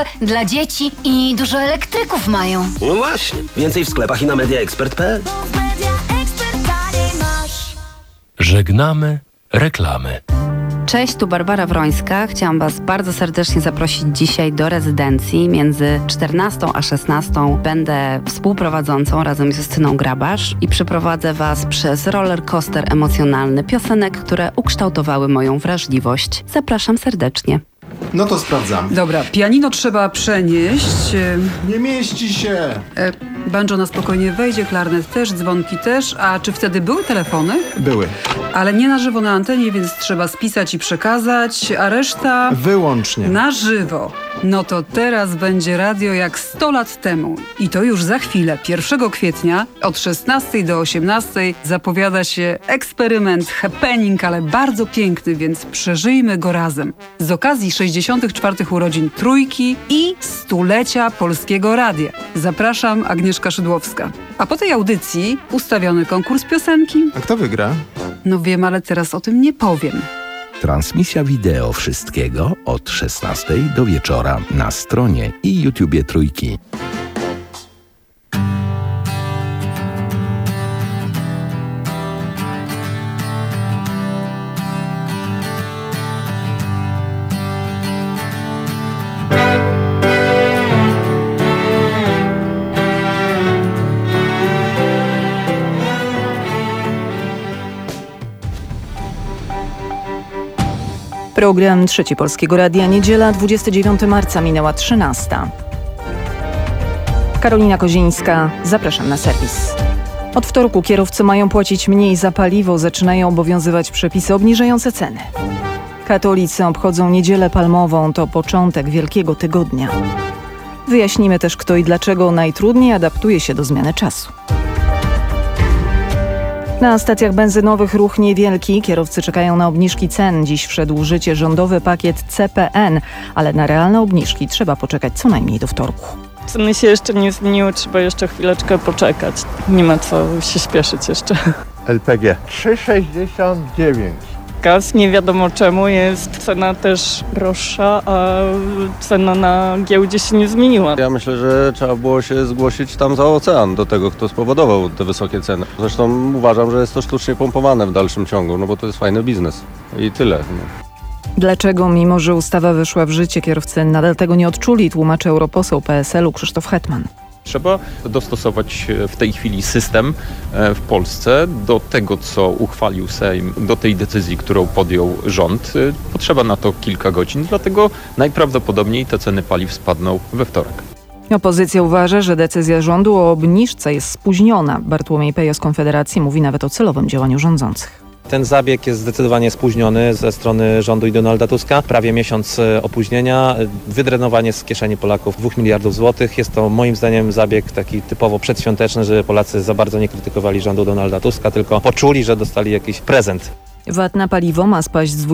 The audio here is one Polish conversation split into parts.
dla dzieci i dużo elektryków mają. No właśnie. Więcej w sklepach i na mediaexpert.pl. Żegnamy reklamy. Cześć, tu Barbara Wrońska. Chciałam Was bardzo serdecznie zaprosić dzisiaj do rezydencji. Między 14 a 16 będę współprowadzącą razem z Justyną Grabasz i przeprowadzę Was przez roller coaster emocjonalny piosenek, które ukształtowały moją wrażliwość. Zapraszam serdecznie. No to sprawdzam. Dobra, pianino trzeba przenieść. Nie mieści się. Banjo na spokojnie wejdzie, klarnet też, dzwonki też. A czy wtedy były telefony? Były. Ale nie na żywo na antenie, więc trzeba spisać i przekazać, a reszta... Wyłącznie. Na żywo. No to teraz będzie radio jak 100 lat temu. I to już za chwilę, 1 kwietnia od 16 do 18 zapowiada się eksperyment, happening, ale bardzo piękny, więc przeżyjmy go razem. Z okazji 64. urodzin Trójki i stulecia Polskiego Radia. Zapraszam, Agnieszka Szydłowska. A po tej audycji ustawiony konkurs piosenki. A kto wygra? No wiem, ale teraz o tym nie powiem. Transmisja wideo wszystkiego od 16 do wieczora na stronie i YouTubie Trójki. Program Trzeci Polskiego Radia. Niedziela, 29 marca, minęła 13. Karolina Kozińska, zapraszam na serwis. Od wtorku kierowcy mają płacić mniej za paliwo, zaczynają obowiązywać przepisy obniżające ceny. Katolicy obchodzą Niedzielę Palmową, to początek Wielkiego Tygodnia. Wyjaśnimy też, kto i dlaczego najtrudniej adaptuje się do zmiany czasu. Na stacjach benzynowych ruch niewielki. Kierowcy czekają na obniżki cen. Dziś wszedł w życie rządowy pakiet CPN, ale na realne obniżki trzeba poczekać co najmniej do wtorku. Ceny się jeszcze nie zmieniły, trzeba jeszcze chwileczkę poczekać. Nie ma co się śpieszyć jeszcze. LPG 3,69. Gaz nie wiadomo czemu jest cena też droższa, a cena na giełdzie się nie zmieniła. Ja myślę, że trzeba było się zgłosić tam za ocean do tego, kto spowodował te wysokie ceny. Zresztą uważam, że jest to sztucznie pompowane w dalszym ciągu, no bo to jest fajny biznes i tyle. No. Dlaczego, mimo że ustawa weszła w życie, kierowcy nadal tego nie odczuli, tłumaczy europoseł PSL-u Krzysztof Hetman. Trzeba dostosować w tej chwili system w Polsce do tego, co uchwalił Sejm, do tej decyzji, którą podjął rząd. Potrzeba na to kilka godzin, dlatego najprawdopodobniej te ceny paliw spadną we wtorek. Opozycja uważa, że decyzja rządu o obniżce jest spóźniona. Bartłomiej Pejo z Konfederacji mówi nawet o celowym działaniu rządzących. Ten zabieg jest zdecydowanie spóźniony ze strony rządu i Donalda Tuska. Prawie miesiąc opóźnienia, wydrenowanie z kieszeni Polaków 2 miliardów złotych. Jest to moim zdaniem zabieg taki typowo przedświąteczny, żeby Polacy za bardzo nie krytykowali rządu Donalda Tuska, tylko poczuli, że dostali jakiś prezent. VAT na paliwo ma spaść z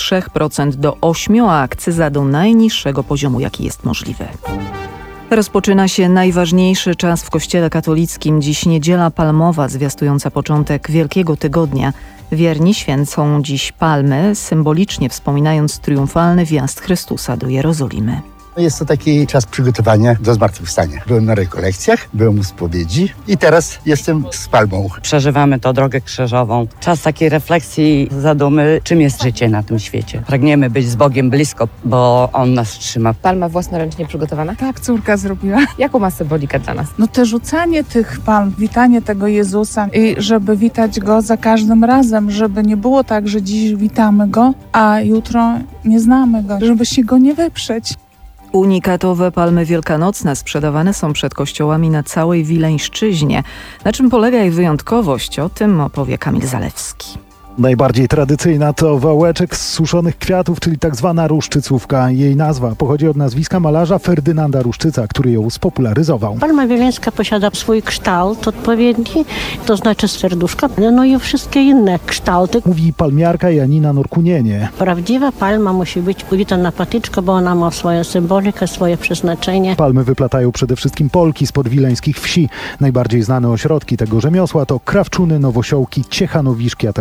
23% do 8%, a akcyza do najniższego poziomu, jaki jest możliwy. Rozpoczyna się najważniejszy czas w Kościele katolickim. Dziś Niedziela Palmowa, zwiastująca początek Wielkiego Tygodnia. Wierni święcą dziś palmy, symbolicznie wspominając triumfalny wjazd Chrystusa do Jerozolimy. Jest to taki czas przygotowania do zmartwychwstania. Byłem na rekolekcjach, byłem u spowiedzi i teraz jestem z palmą. Przeżywamy tę drogę krzyżową. Czas takiej refleksji, zadumy, czym jest życie na tym świecie. Pragniemy być z Bogiem blisko, bo On nas trzyma. Palma własnoręcznie przygotowana? Tak, córka zrobiła. Jaką ma symbolikę dla nas? No te rzucanie tych palm, witanie tego Jezusa i żeby witać Go za każdym razem, żeby nie było tak, że dziś witamy Go, a jutro nie znamy Go, żeby się Go nie wyprzeć. Unikatowe palmy wielkanocne sprzedawane są przed kościołami na całej Wileńszczyźnie. Na czym polega ich wyjątkowość? O tym opowie Kamil Zalewski. Najbardziej tradycyjna to wałeczek z suszonych kwiatów, czyli tak zwana ruszczycówka. Jej nazwa pochodzi od nazwiska malarza Ferdynanda Ruszczyca, który ją spopularyzował. Palma wileńska posiada swój kształt odpowiedni, to znaczy serduszka, no i wszystkie inne kształty. Mówi palmiarka Janina Norkunienie. Prawdziwa palma musi być uwita na patyczkę, bo ona ma swoją symbolikę, swoje przeznaczenie. Palmy wyplatają przede wszystkim Polki spod wileńskich wsi. Najbardziej znane ośrodki tego rzemiosła to Krawczuny, Nowosiołki, Ciechanowiszki, a także Wilki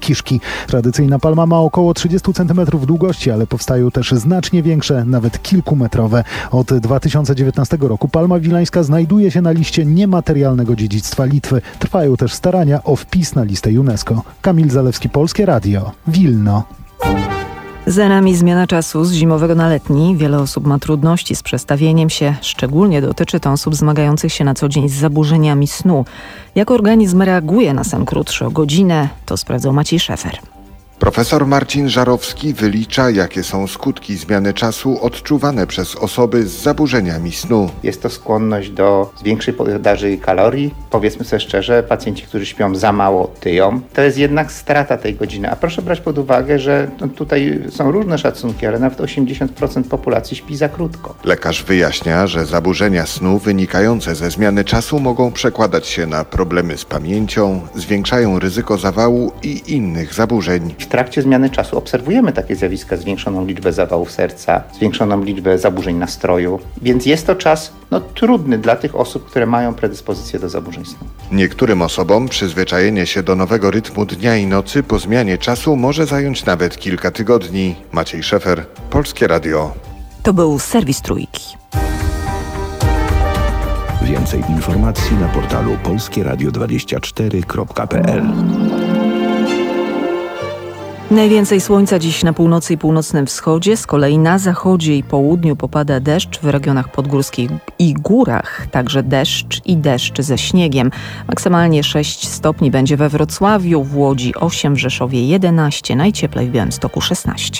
kiszki. Tradycyjna palma ma około 30 cm długości, ale powstają też znacznie większe, nawet kilkumetrowe. Od 2019 roku palma wilańska znajduje się na liście niematerialnego dziedzictwa Litwy. Trwają też starania o wpis na listę UNESCO. Kamil Zalewski, Polskie Radio, Wilno. Za nami zmiana czasu z zimowego na letni. Wiele osób ma trudności z przestawieniem się. Szczególnie dotyczy to osób zmagających się na co dzień z zaburzeniami snu. Jak organizm reaguje na sen krótszy o godzinę, to sprawdzał Maciej Szefer. Profesor Marcin Żarowski wylicza, jakie są skutki zmiany czasu odczuwane przez osoby z zaburzeniami snu. Jest to skłonność do większej podaży kalorii. Powiedzmy sobie szczerze, pacjenci, którzy śpią za mało, tyją. To jest jednak strata tej godziny. A proszę brać pod uwagę, że tutaj są różne szacunki, ale nawet 80% populacji śpi za krótko. Lekarz wyjaśnia, że zaburzenia snu wynikające ze zmiany czasu mogą przekładać się na problemy z pamięcią, zwiększają ryzyko zawału i innych zaburzeń. W trakcie zmiany czasu obserwujemy takie zjawiska, zwiększoną liczbę zawałów serca, zwiększoną liczbę zaburzeń nastroju, więc jest to czas trudny dla tych osób, które mają predyspozycję do zaburzeń snu. Niektórym osobom przyzwyczajenie się do nowego rytmu dnia i nocy po zmianie czasu może zająć nawet kilka tygodni. Maciej Szefer, Polskie Radio. To był serwis Trójki. Więcej informacji na portalu polskieradio24.pl. Najwięcej słońca dziś na północy i północnym wschodzie, z kolei na zachodzie i południu popada deszcz, w regionach podgórskich i górach także deszcz i deszcz ze śniegiem. Maksymalnie 6 stopni będzie we Wrocławiu, w Łodzi 8, w Rzeszowie 11, najcieplej w Białymstoku 16.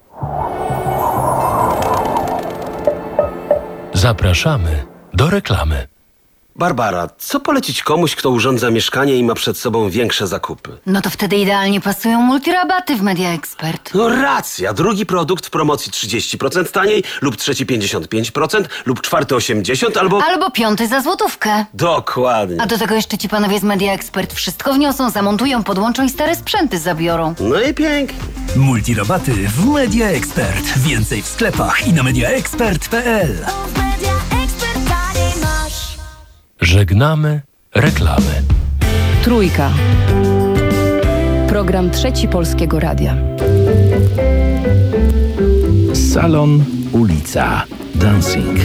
Zapraszamy do reklamy. Barbara, co polecić komuś, kto urządza mieszkanie i ma przed sobą większe zakupy? No to wtedy idealnie pasują multirabaty w Media Expert. No racja, drugi produkt w promocji 30% taniej, lub trzeci 55%, lub czwarty 80%, Albo piąty za złotówkę. Dokładnie. A do tego jeszcze ci panowie z Media Expert wszystko wniosą, zamontują, podłączą i stare sprzęty zabiorą. No i pięknie. Multirabaty w Media Expert. Więcej w sklepach i na mediaexpert.pl. Żegnamy reklamy. Trójka. Program Trzeci Polskiego Radia. Salon, ulica, dancing.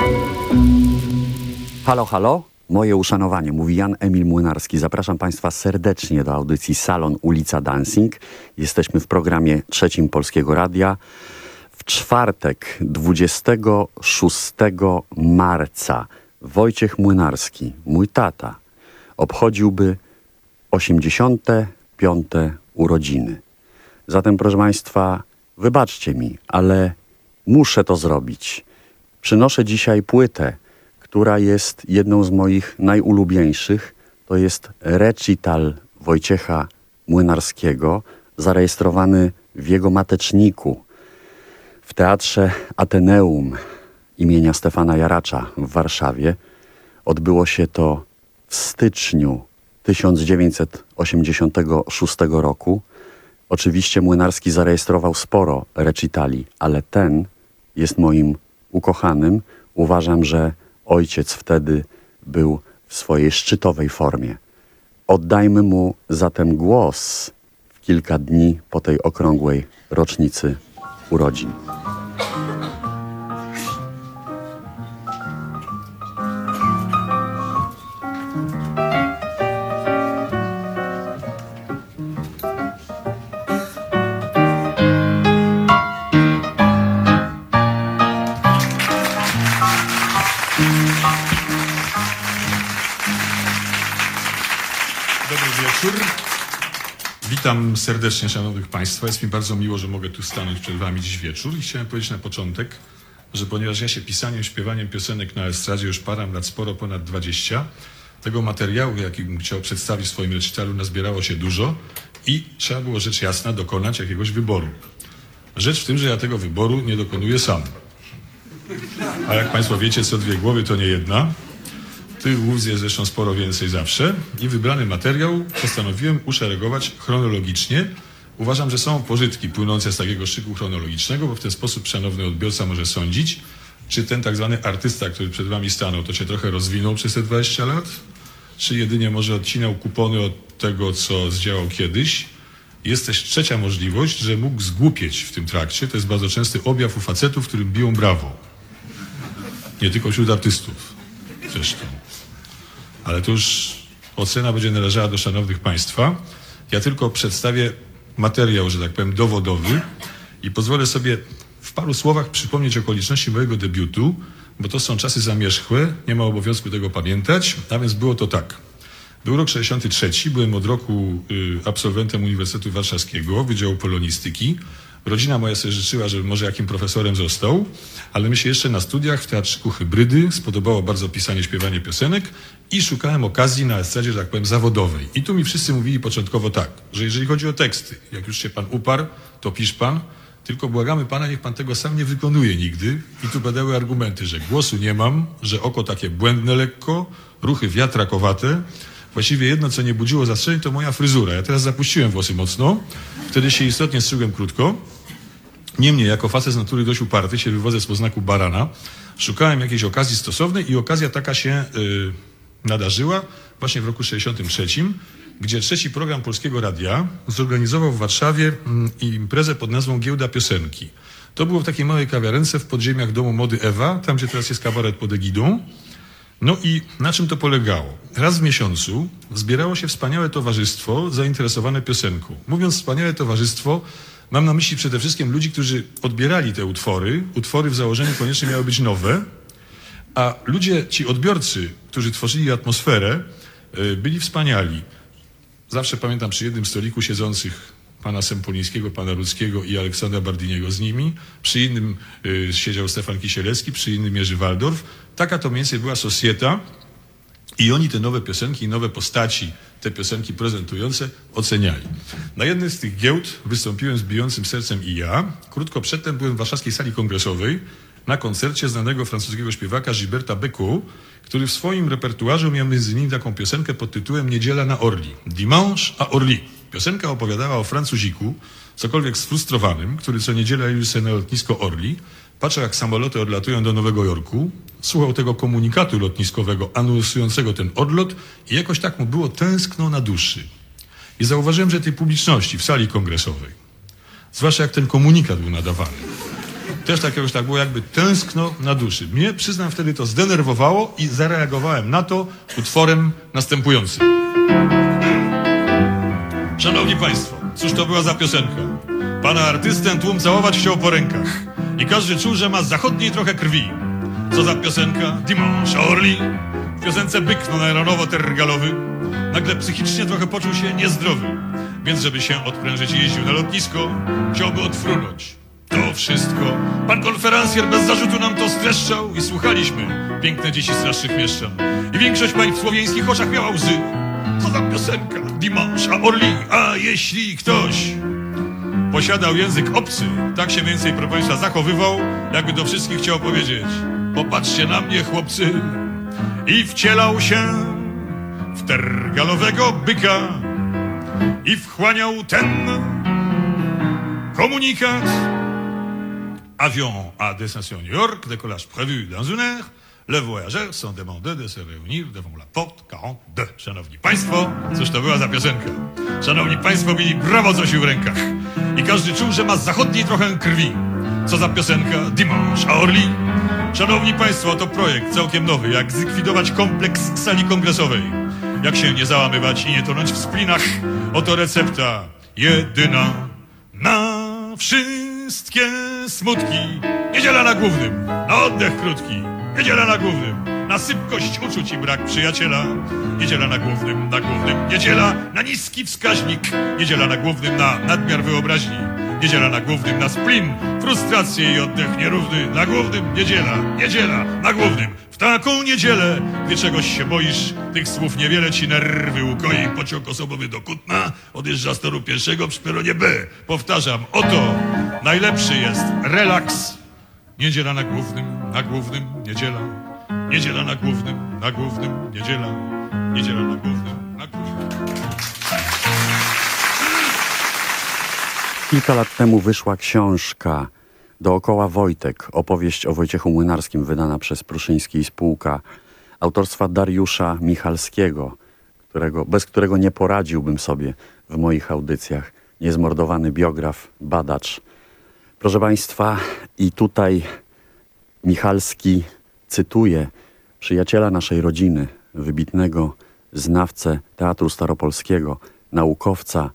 Halo, halo. Moje uszanowanie, mówi Jan Emil Młynarski. Zapraszam Państwa serdecznie do audycji Salon, ulica, dancing. Jesteśmy w programie Trzecim Polskiego Radia. W czwartek, 26 marca, Wojciech Młynarski, mój tata, obchodziłby 85. urodziny. Zatem, proszę Państwa, wybaczcie mi, ale muszę to zrobić. Przynoszę dzisiaj płytę, która jest jedną z moich najulubieńszych. To jest recital Wojciecha Młynarskiego, zarejestrowany w jego mateczniku w Teatrze Ateneum imienia Stefana Jaracza w Warszawie. Odbyło się to w styczniu 1986 roku. Oczywiście Młynarski zarejestrował sporo recitali, ale ten jest moim ukochanym. Uważam, że ojciec wtedy był w swojej szczytowej formie. Oddajmy mu zatem głos w kilka dni po tej okrągłej rocznicy urodzin. Dobry wieczór. Witam serdecznie szanownych Państwa. Jest mi bardzo miło, że mogę tu stanąć przed Wami dziś wieczór i chciałem powiedzieć na początek, że ponieważ ja się pisaniem, śpiewaniem piosenek na estradzie już param lat, sporo ponad 20, tego materiału, jaki bym chciał przedstawić w swoim recitalu, nazbierało się dużo i trzeba było rzecz jasna dokonać jakiegoś wyboru. Rzecz w tym, że ja tego wyboru nie dokonuję sam. A jak Państwo wiecie, co dwie głowy to nie jedna. Tych głów jest zresztą sporo więcej zawsze i wybrany materiał postanowiłem uszeregować chronologicznie. Uważam, że są pożytki płynące z takiego szyku chronologicznego, bo w ten sposób szanowny odbiorca może sądzić, czy ten tak zwany artysta, który przed Wami stanął, to się trochę rozwinął przez te 20 lat, czy jedynie może odcinał kupony od tego, co zdziałał kiedyś Jest też trzecia możliwość, że mógł zgłupieć w tym trakcie. To jest bardzo częsty objaw u facetów, którym biją brawo. Nie tylko wśród artystów zresztą. Ale to już ocena będzie należała do szanownych państwa. Ja tylko przedstawię materiał, że tak powiem, dowodowy i pozwolę sobie w paru słowach przypomnieć okoliczności mojego debiutu, bo to są czasy zamierzchłe, nie ma obowiązku tego pamiętać, a więc było to tak. Był rok 63, byłem od roku absolwentem Uniwersytetu Warszawskiego, Wydziału Polonistyki. Rodzina moja sobie życzyła, żeby może jakim profesorem został, ale my się jeszcze na studiach w Teatrzyku Hybrydy spodobało bardzo pisanie, śpiewanie piosenek i szukałem okazji na estradzie, że tak powiem, zawodowej. I tu mi wszyscy mówili początkowo tak, że jeżeli chodzi o teksty, jak już się pan uparł, to pisz pan, tylko błagamy pana, niech pan tego sam nie wykonuje nigdy. I tu padały argumenty, że głosu nie mam, że oko takie błędne lekko, ruchy wiatrakowate. Właściwie jedno, co nie budziło zastrzeżeń, to moja fryzura. Ja teraz zapuściłem włosy mocno, wtedy się istotnie strzygłem krótko. Niemniej, jako facet z natury dość uparty, się wywodzę z poznaku barana, szukałem jakiejś okazji stosownej i okazja taka się nadarzyła właśnie w roku 63, gdzie trzeci program Polskiego Radia zorganizował w Warszawie imprezę pod nazwą Giełda Piosenki. To było w takiej małej kawiarence w podziemiach domu mody Ewa, tam gdzie teraz jest kabaret pod egidą. No i na czym to polegało? Raz w miesiącu zbierało się wspaniałe towarzystwo zainteresowane piosenką. Mówiąc wspaniałe towarzystwo, mam na myśli przede wszystkim ludzi, którzy odbierali te utwory. Utwory w założeniu koniecznie miały być nowe, a ludzie, ci odbiorcy, którzy tworzyli atmosferę, byli wspaniali. Zawsze pamiętam przy jednym stoliku siedzących pana Sempolińskiego, pana Rudzkiego i Aleksandra Bardiniego z nimi. Przy innym siedział Stefan Kisielewski, przy innym Jerzy Waldorf. Taka to mniej więcej była sosieta i oni te nowe piosenki i nowe postaci, te piosenki prezentujące, oceniali. Na jednej z tych giełd wystąpiłem z bijącym sercem i ja. Krótko przedtem byłem w warszawskiej sali kongresowej na koncercie znanego francuskiego śpiewaka Gilberta Bécaud, który w swoim repertuarze miał między innymi taką piosenkę pod tytułem Niedziela na Orly. Dimanche à Orly. Piosenka opowiadała o Francuziku, cokolwiek sfrustrowanym, który co niedzielę jeździł sobie na lotnisko Orly, patrzył jak samoloty odlatują do Nowego Jorku, słuchał tego komunikatu lotniskowego anonsującego ten odlot i jakoś tak mu było tęskno na duszy. I zauważyłem, że tej publiczności w sali kongresowej, zwłaszcza jak ten komunikat był nadawany, też tak jakoś tak było jakby tęskno na duszy. Mnie, przyznam, wtedy to zdenerwowało i zareagowałem na to utworem następującym. Szanowni Państwo, cóż to była za piosenka? Pana artystę tłum całować chciał po rękach i każdy czuł, że ma z zachodniej trochę krwi. Co za piosenka? Dimanche à Orly. W piosence byk nowo-tergalowy nagle psychicznie trochę poczuł się niezdrowy, więc żeby się odprężyć jeździł na lotnisko, chciałby odfrunąć. To wszystko. Pan konferencjer bez zarzutu nam to streszczał i słuchaliśmy, piękne dzieci strasznych mieszczan. I większość pań w słowiańskich oczach miała łzy. Co za piosenka? Dimanche à Orly. A jeśli ktoś posiadał język obcy, tak się więcej, proszę państwa, zachowywał, jakby do wszystkich chciał powiedzieć: popatrzcie na mnie, chłopcy. I wcielał się w tergalowego byka i wchłaniał ten komunikat. Avion à destination New York, décollage prévu dans une heure. Les voyageurs sont demandés de se réunir devant la porte 42. Szanowni Państwo, cóż to była za piosenka? Szanowni Państwo mieli brawo coś w rękach i każdy czuł, że ma z zachodniej trochę krwi. Co za piosenka? Dimanche à Orly. Szanowni Państwo, to projekt całkiem nowy, jak zlikwidować kompleks sali kongresowej. Jak się nie załamywać i nie tonąć w splinach. Oto recepta jedyna na wszystkie smutki. Niedziela na Głównym, na oddech krótki. Niedziela na Głównym, na sypkość uczuć i brak przyjaciela. Niedziela na Głównym, niedziela na niski wskaźnik. Niedziela na Głównym, na nadmiar wyobraźni. Niedziela na Głównym, na splin, frustrację i oddech nierówny. Na Głównym, niedziela na Głównym. W taką niedzielę, gdy czegoś się boisz, tych słów niewiele ci nerwy ukoi. Pociąg osobowy do Kutna odjeżdża z toru pierwszego przy peronie B. Powtarzam, oto najlepszy jest relaks. Niedziela na Głównym, niedziela. Niedziela na Głównym, niedziela. Niedziela na Głównym, Kilka lat temu wyszła książka Dookoła Wojtek, opowieść o Wojciechu Młynarskim, wydana przez Pruszyński i spółka, autorstwa Dariusza Michalskiego, bez którego nie poradziłbym sobie w moich audycjach. niezmordowany biograf, badacz. Proszę Państwa, i tutaj Michalski cytuje przyjaciela naszej rodziny, wybitnego znawcę teatru staropolskiego, naukowca,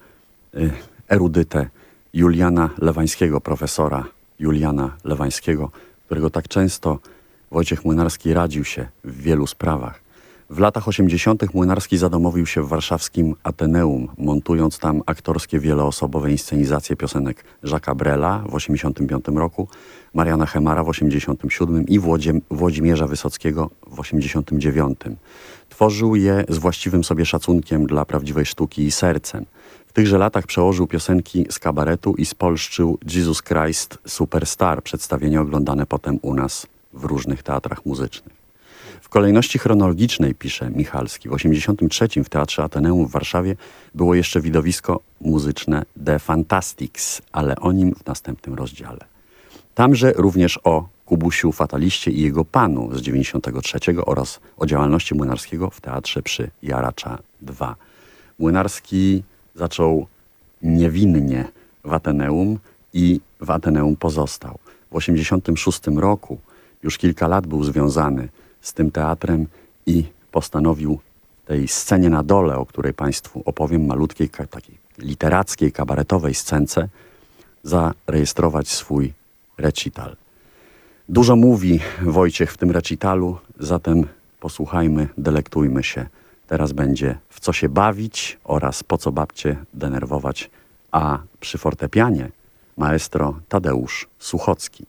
erudytę Juliana Lewańskiego, profesora Juliana Lewańskiego, którego tak często Wojciech Młynarski radził się w wielu sprawach. W latach 80. Młynarski zadomowił się w warszawskim Ateneum, montując tam aktorskie wieloosobowe inscenizacje piosenek Jacques'a Brela w 85 roku, Mariana Hemara w 87 i Włodzimierza Wysockiego w 89. Tworzył je z właściwym sobie szacunkiem dla prawdziwej sztuki i sercem. W tychże latach przełożył piosenki z kabaretu i spolszczył Jesus Christ Superstar, przedstawienie oglądane potem u nas w różnych teatrach muzycznych. W kolejności chronologicznej, pisze Michalski, w 1983 w Teatrze Ateneum w Warszawie było jeszcze widowisko muzyczne The Fantastics, ale o nim w następnym rozdziale. Tamże również o Kubusiu Fataliście i jego panu z 1993 oraz o działalności Młynarskiego w teatrze przy Jaracza II. Młynarski zaczął niewinnie w Ateneum i w Ateneum pozostał. W 1986 roku już kilka lat był związany z tym teatrem i postanowił tej scenie na dole, o której Państwu opowiem, malutkiej, takiej literackiej, kabaretowej scence, zarejestrować swój recital. Dużo mówi Wojciech w tym recitalu, zatem posłuchajmy, delektujmy się. Teraz będzie w co się bawić oraz po co babcie denerwować, a przy fortepianie maestro Tadeusz Suchocki.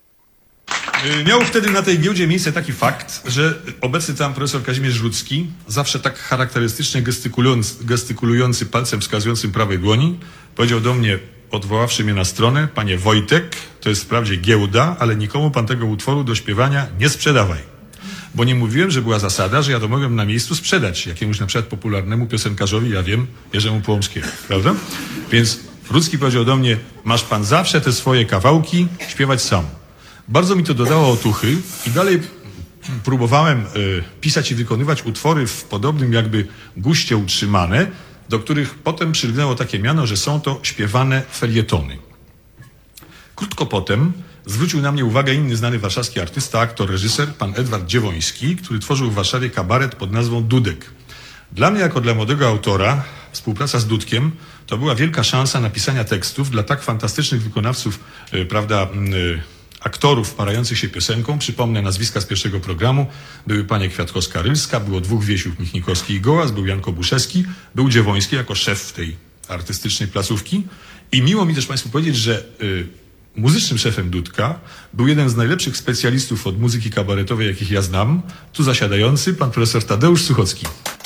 Miał wtedy na tej giełdzie miejsce taki fakt, że obecny tam profesor Kazimierz Rudzki, zawsze tak charakterystycznie gestykulujący palcem wskazującym prawej dłoni, powiedział do mnie, odwoławszy mnie na stronę: panie Wojtek, to jest wprawdzie giełda, ale nikomu pan tego utworu do śpiewania nie sprzedawaj. Bo nie mówiłem, że była zasada, że ja to mogłem na miejscu sprzedać jakiemuś na przykład popularnemu piosenkarzowi, ja wiem, Jerzemu Połomskiemu, prawda? Więc Rudzki powiedział do mnie, masz pan zawsze te swoje kawałki śpiewać sam. Bardzo mi to dodało otuchy i dalej próbowałem pisać i wykonywać utwory w podobnym jakby guście utrzymane, do których potem przylgnęło takie miano, że są to śpiewane felietony. Krótko potem zwrócił na mnie uwagę inny znany warszawski artysta, aktor, reżyser, pan Edward Dziewoński, który tworzył w Warszawie kabaret pod nazwą Dudek. Dla mnie, jako dla młodego autora, współpraca z Dudkiem to była wielka szansa napisania tekstów dla tak fantastycznych wykonawców, aktorów parających się piosenką. Przypomnę nazwiska z pierwszego programu. Były panie Kwiatkowska-Rylska, było dwóch Wiesiów, Michnikowski i Gołas, był Jan Kobuszewski, był Dziewoński jako szef tej artystycznej placówki. I miło mi też Państwu powiedzieć, że muzycznym szefem Dudka był jeden z najlepszych specjalistów od muzyki kabaretowej, jakich ja znam, tu zasiadający pan profesor Tadeusz Suchocki.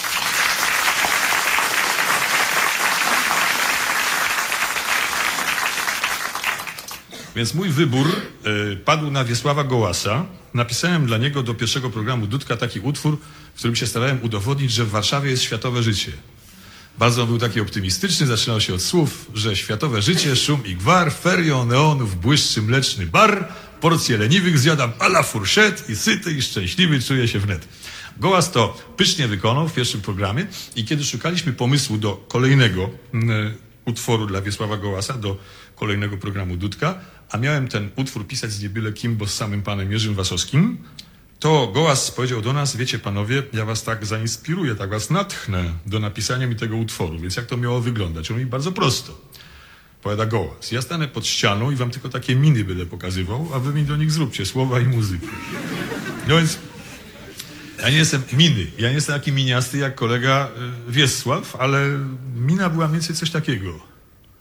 Więc mój wybór padł na Wiesława Gołasa. Napisałem dla niego do pierwszego programu Dudka taki utwór, w którym się starałem udowodnić, że w Warszawie jest światowe życie. Bardzo był taki optymistyczny, zaczynał się od słów, że światowe życie, szum i gwar, ferio neonów, błyszczy mleczny bar, porcje leniwych zjadam a la fourchette i syty i szczęśliwy czuję się wnet. Gołas to pysznie wykonał w pierwszym programie i kiedy szukaliśmy pomysłu do kolejnego utworu dla Wiesława Gołasa, do kolejnego programu Dudka, a miałem ten utwór pisać z nie byle kim, bo z samym panem Jerzym Wasowskim, to Gołas powiedział do nas, wiecie panowie, ja was tak zainspiruję, tak was natchnę do napisania mi tego utworu, więc jak to miało wyglądać? On mówi, bardzo prosto. Powiada Gołas, ja stanę pod ścianą i wam tylko takie miny będę pokazywał, a wy mi do nich zróbcie słowa i muzykę. No więc ja nie jestem miny, ja nie jestem taki miniasty jak kolega Wiesław, ale mina była mniej więcej coś takiego.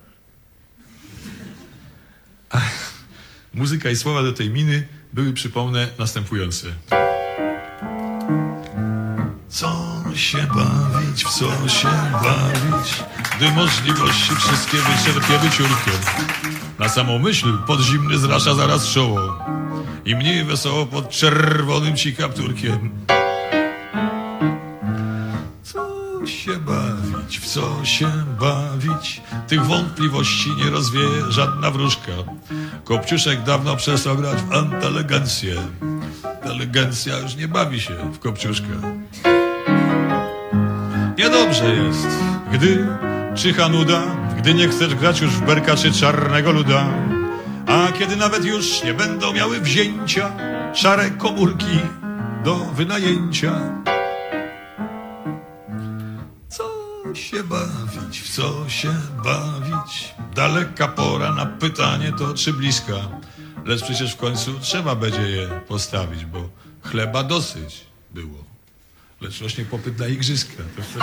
Muzyka i słowa do tej miny były, przypomnę, następujące. Co się bawić, w co się bawić, gdy możliwości wszystkie wyczerpie ciurkiem. Na samą myśl podzimny zrasza zaraz czoło i mniej wesoło pod czerwonym ci kapturkiem. Co się bawić, w co się bawić, tych wątpliwości nie rozwieje żadna wróżka. Kopciuszek dawno przestał grać w antelegencję. Inteligencja już nie bawi się w Kopciuszka. Niedobrze jest, gdy czyha nuda, gdy nie chcesz grać już w berka czy czarnego luda. A kiedy nawet już nie będą miały wzięcia szare komórki do wynajęcia. Co się bawić, w co się bawić? Daleka pora na pytanie to czy bliska. Lecz przecież w końcu trzeba będzie je postawić, bo chleba dosyć było. Lecz rośnie popyt na igrzyska.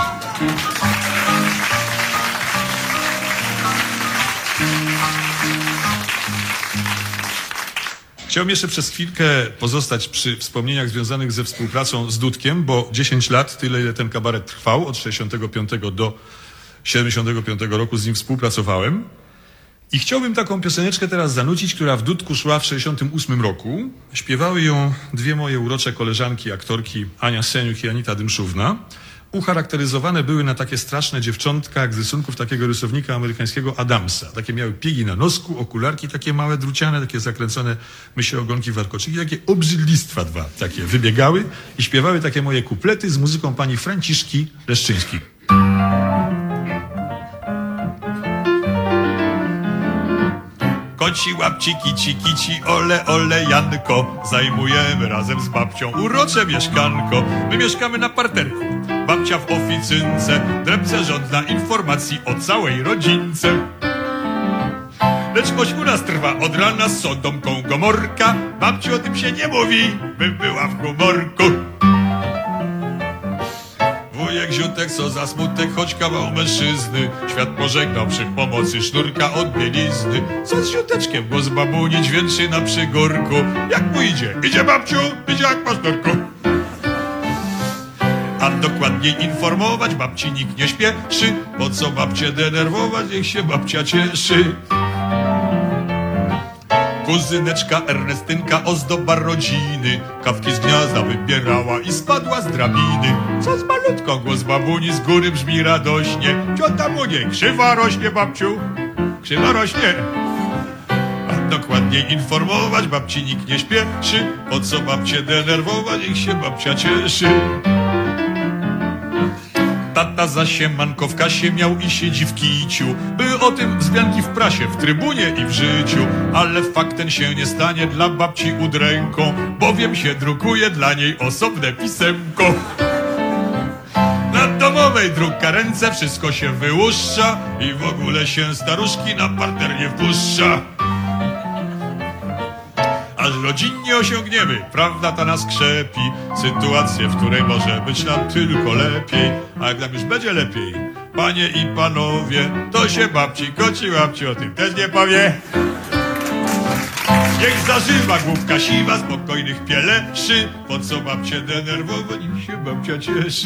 Chciałbym jeszcze przez chwilkę pozostać przy wspomnieniach związanych ze współpracą z Dudkiem, bo 10 lat, tyle ile ten kabaret trwał, od 65 do 75 roku z nim współpracowałem. I chciałbym taką pioseneczkę teraz zanucić, która w Dudku szła w 68 roku. Śpiewały ją dwie moje urocze koleżanki, aktorki Ania Seniuk i Anita Dymszówna. Ucharakteryzowane były na takie straszne dziewczątka, jak z rysunków takiego rysownika amerykańskiego Adamsa. Takie miały piegi na nosku, okularki takie małe, druciane, takie zakręcone, myślę, ogonki warkoczyki, takie obrzydlistwa dwa takie wybiegały i śpiewały takie moje kuplety z muzyką pani Franciszki Leszczyńskiej. Koci łapci, kici, kici, ole, ole, Janko. Zajmujemy razem z babcią urocze mieszkanko. My mieszkamy na parterku, babcia w oficynce. Drepce żądna informacji o całej rodzince. Lecz choć u nas trwa od rana z Sodomką Gomorka, babci o tym się nie mówi, by była w humorku. Wujek Ziutek, co za smutek, choć kawał mężczyzny. Świat pożegnał przy pomocy sznurka od bielizny. Co z Ziuteczkiem, głos babuni dźwięczy na przygórku. Jak mu idzie? Idzie babciu, idzie jak pastorku. A dokładniej informować babci nikt nie śpieszy. Po co babcię denerwować, niech się babcia cieszy. Kuzyneczka Ernestynka, ozdoba rodziny, kawki z gniazda wybierała i spadła z drabiny. Co z malutką, głos babuni z góry brzmi radośnie. Ciota mu nie krzywa rośnie, babciu, krzywa rośnie. A dokładniej informować babci nikt nie śpieszy. Po co babcię denerwować, niech się babcia cieszy. Tata za siemanko w kasie miał i siedzi w kiciu. Były o tym wzmianki w prasie, w trybunie i w życiu. Ale fakt ten się nie stanie dla babci udręką, bowiem się drukuje dla niej osobne pisemko. Na domowej drukarence wszystko się wyłuszcza i w ogóle się staruszki na parter nie wpuszcza. Aż rodzinnie osiągniemy, prawda ta nas krzepi, sytuację, w której może być nam tylko lepiej. A jak nam już będzie lepiej, panie i panowie, to się babci, koci łapci o tym też nie powie. Niech zażywa główka siwa spokojnych pieleszy. Po co babcię denerwować, niech się babcia cieszy.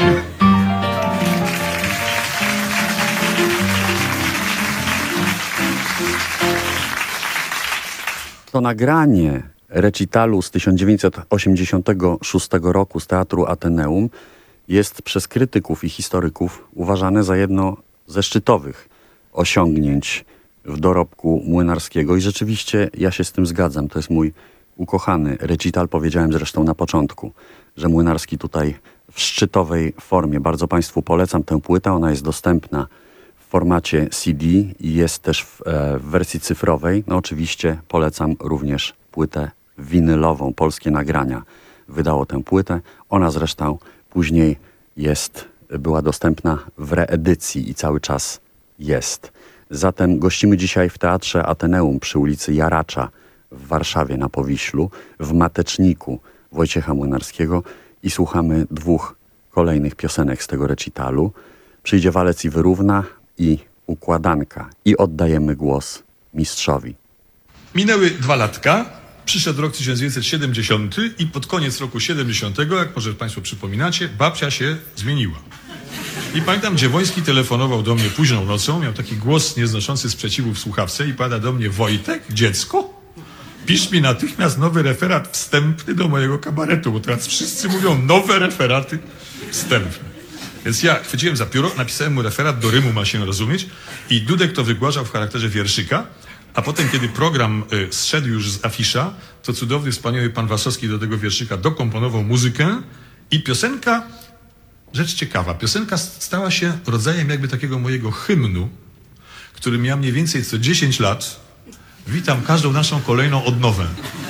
To nagranie recitalu z 1986 roku z Teatru Ateneum jest przez krytyków i historyków uważane za jedno ze szczytowych osiągnięć w dorobku Młynarskiego i rzeczywiście ja się z tym zgadzam. To jest mój ukochany recital. Powiedziałem zresztą na początku, że Młynarski tutaj w szczytowej formie. Bardzo Państwu polecam tę płytę. Ona jest dostępna w formacie CD i jest też w wersji cyfrowej. No oczywiście polecam również płytę winylową. Polskie Nagrania wydało tę płytę. Ona zresztą później była dostępna w reedycji i cały czas jest. Zatem gościmy dzisiaj w Teatrze Ateneum przy ulicy Jaracza w Warszawie na Powiślu, w Mateczniku Wojciecha Młynarskiego i słuchamy dwóch kolejnych piosenek z tego recitalu. Przyjdzie walec i wyrówna i układanka i oddajemy głos mistrzowi. Minęły 2 latka, przyszedł rok 1970 i pod koniec roku 70, jak może Państwo przypominacie, babcia się zmieniła. I pamiętam, Dziewoński telefonował do mnie późną nocą, miał taki głos nieznoszący sprzeciwu w słuchawce i pada do mnie: Wojtek, dziecko, pisz mi natychmiast nowy referat wstępny do mojego kabaretu, bo teraz wszyscy mówią nowe referaty wstępne. Więc ja chwyciłem za pióro, napisałem mu referat, do rymu ma się rozumieć, i Dudek to wygłażał w charakterze wierszyka, a potem, kiedy program zszedł już z afisza, to cudowny, wspaniały pan Wasowski do tego wierszyka dokomponował muzykę i piosenka, rzecz ciekawa, piosenka stała się rodzajem jakby takiego mojego hymnu, którym ja mniej więcej co 10 lat witam każdą naszą kolejną odnowę.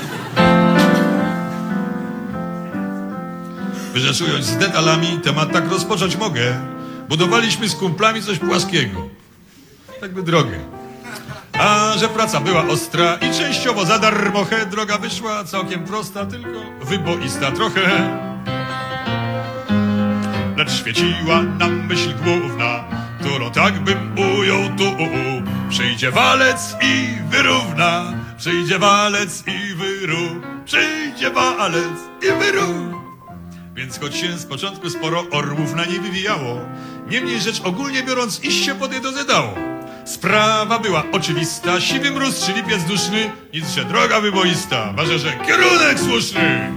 Wyrzecując z detalami, temat tak rozpocząć mogę. Budowaliśmy z kumplami coś płaskiego. Tak by drogę. A że praca była ostra i częściowo za darmochę, droga wyszła całkiem prosta, tylko wyboista trochę. Lecz świeciła nam myśl główna, którą tak bym ujął tu. Przyjdzie walec i wyrówna, przyjdzie walec i przyjdzie walec i Więc choć się z początku sporo orłów na niej wywijało, niemniej rzecz ogólnie biorąc iście pod jedno dało. Sprawa była oczywista, siwy mróz czy lipiec duszny, nic, że droga wyboista, ważne, że kierunek słuszny.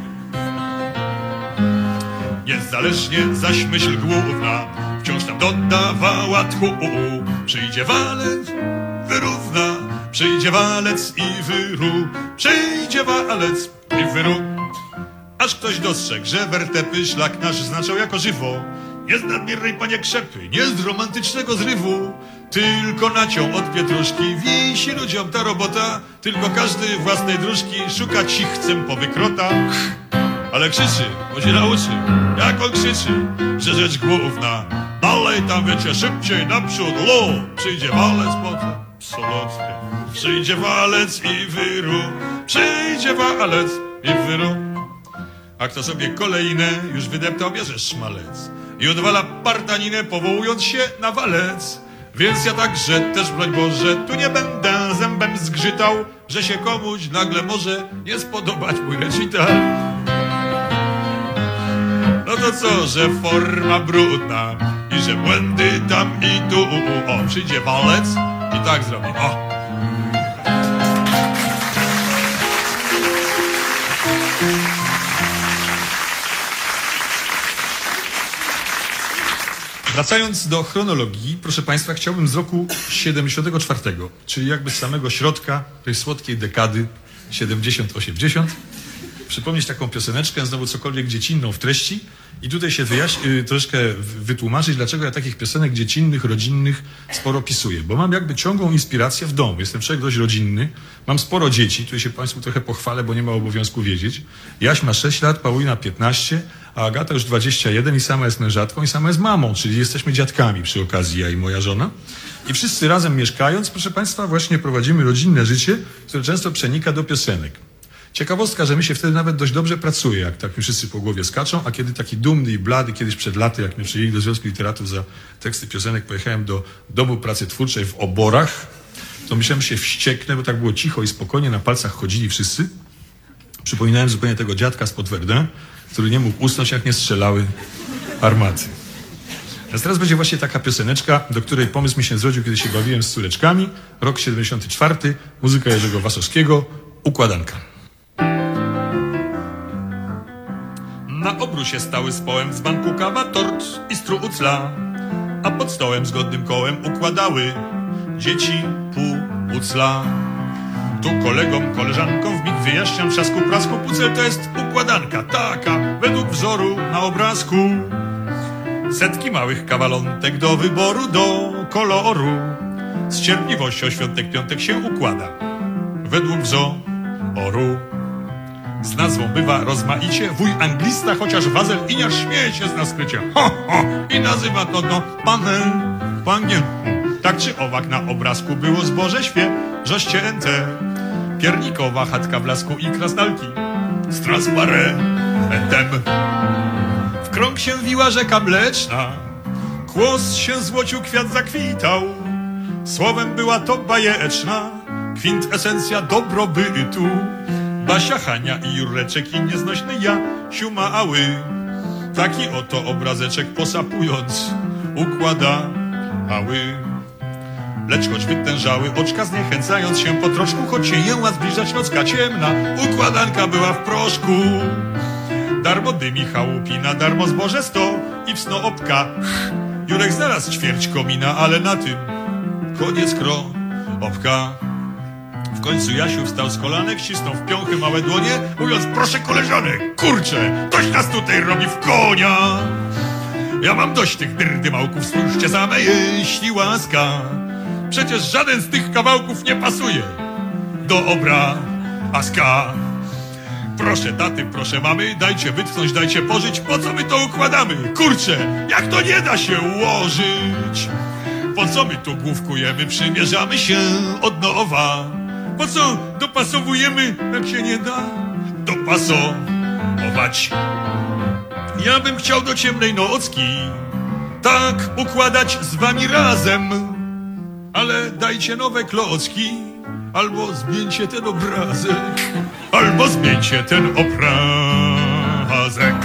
Niezależnie zaś myśl główna wciąż nam dodawała tchu. Przyjdzie walec, wyrówna, przyjdzie walec i przyjdzie walec i Aż ktoś dostrzegł, że wertepy szlak nasz znaczą jako żywo. Nie z nadmiernej panie krzepy, nie z romantycznego zrywu, tylko naciął od pietruszki. Wisi ludziom ta robota, tylko każdy własnej dróżki szuka cichcem po wykrotach. Ale krzyczy, bo się nauczy, jak on krzyczy, że rzecz główna. Dalej tam wiecie, szybciej naprzód, przyjdzie walec potem, absolutnie. Przyjdzie walec i przyjdzie walec i A kto sobie kolejne już wydeptał, bierze szmalec i odwala partaninę, powołując się na walec. Więc ja także też, broń Boże, tu nie będę zębem zgrzytał, że się komuś nagle może nie spodobać mój recital. No to co, że forma brudna i że błędy tam i tu. O, przyjdzie walec i tak zrobi. O! Wracając do chronologii, proszę Państwa, chciałbym z roku 74, czyli jakby z samego środka tej słodkiej dekady 70-80, przypomnieć taką pioseneczkę, znowu cokolwiek dziecinną w treści i tutaj się troszkę wytłumaczyć, dlaczego ja takich piosenek dziecinnych, rodzinnych sporo pisuję. Bo mam jakby ciągłą inspirację w domu. Jestem człowiek dość rodzinny, mam sporo dzieci, tutaj się Państwu trochę pochwalę, bo nie ma obowiązku wiedzieć. Jaś ma 6 lat, Paulina 15, a Agata już 21 i sama jest mężatką i sama jest mamą, czyli jesteśmy dziadkami przy okazji, ja i moja żona. I wszyscy razem mieszkając, proszę Państwa, właśnie prowadzimy rodzinne życie, które często przenika do piosenek. Ciekawostka, że mi się wtedy nawet dość dobrze pracuje, jak tak mi wszyscy po głowie skaczą, a kiedy taki dumny i blady, kiedyś przed laty, jak mnie przyjęli do Związku Literatów za teksty piosenek, pojechałem do Domu Pracy Twórczej w Oborach, to myślałem, że się wścieknę, bo tak było cicho i spokojnie, na palcach chodzili wszyscy. Przypominałem zupełnie tego dziadka spod Verdun, który nie mógł usnąć, jak nie strzelały armaty. A teraz będzie właśnie taka pioseneczka, do której pomysł mi się zrodził, kiedy się bawiłem z córeczkami. Rok 74, muzyka Jerzego Wasowskiego, Układanka. Na obrusie stały z połem z banku kawa, tort i strucla, a pod stołem zgodnym kołem układały dzieci pół ucla. Tu kolegom, koleżankom wmig wyjaśniam trzasku prasku, pucel to jest układanka taka, według wzoru na obrazku. Setki małych kawalątek do wyboru, do koloru. Z cierpliwością świątek piątek się układa, według wzoru. Z nazwą bywa rozmaicie, wuj anglista, chociaż wazel iniarz śmieje się z nas skrycie. Ho, ho, i nazywa to panel po angielsku. Tak czy owak na obrazku było zboże świeżo ścięte. Piernikowa chatka w lasku i krasnalki z transparentem. W krąg się wiła rzeka mleczna, kłos się złocił, kwiat zakwitał. Słowem była to bajeczna kwintesencja dobrobytu. Basia, Hania i Jureczek i nieznośny Jasiu mały. Taki oto obrazeczek posapując układały. Lecz choć wytężały oczka, zniechęcając się po troszku, choć się jęła zbliżać nocka ciemna, układanka była w proszku. Darmo dymi chałupina, darmo zboże sto i w snoopka. Jurek znalazł ćwierć komina, ale na tym koniec kropka. W końcu Jasiu wstał z kolanek, ścisnął w piąchy małe dłonie, mówiąc: proszę koleżanek, kurczę, ktoś nas tutaj robi w konia. Ja mam dość tych dyrdymałków, spójrzcie same, jeśli łaska. Przecież żaden z tych kawałków nie pasuje do obrazka. Proszę taty, proszę mamy, dajcie wytchnąć, dajcie pożyć. Po co my to układamy? Kurczę, jak to nie da się ułożyć? Po co my tu główkujemy, przymierzamy się od nowa? Po co dopasowujemy, jak się nie da dopasować? Ja bym chciał do ciemnej nocki tak układać z wami razem, ale dajcie nowe klocki, albo zmieńcie ten obrazek, albo zmieńcie ten obrazek.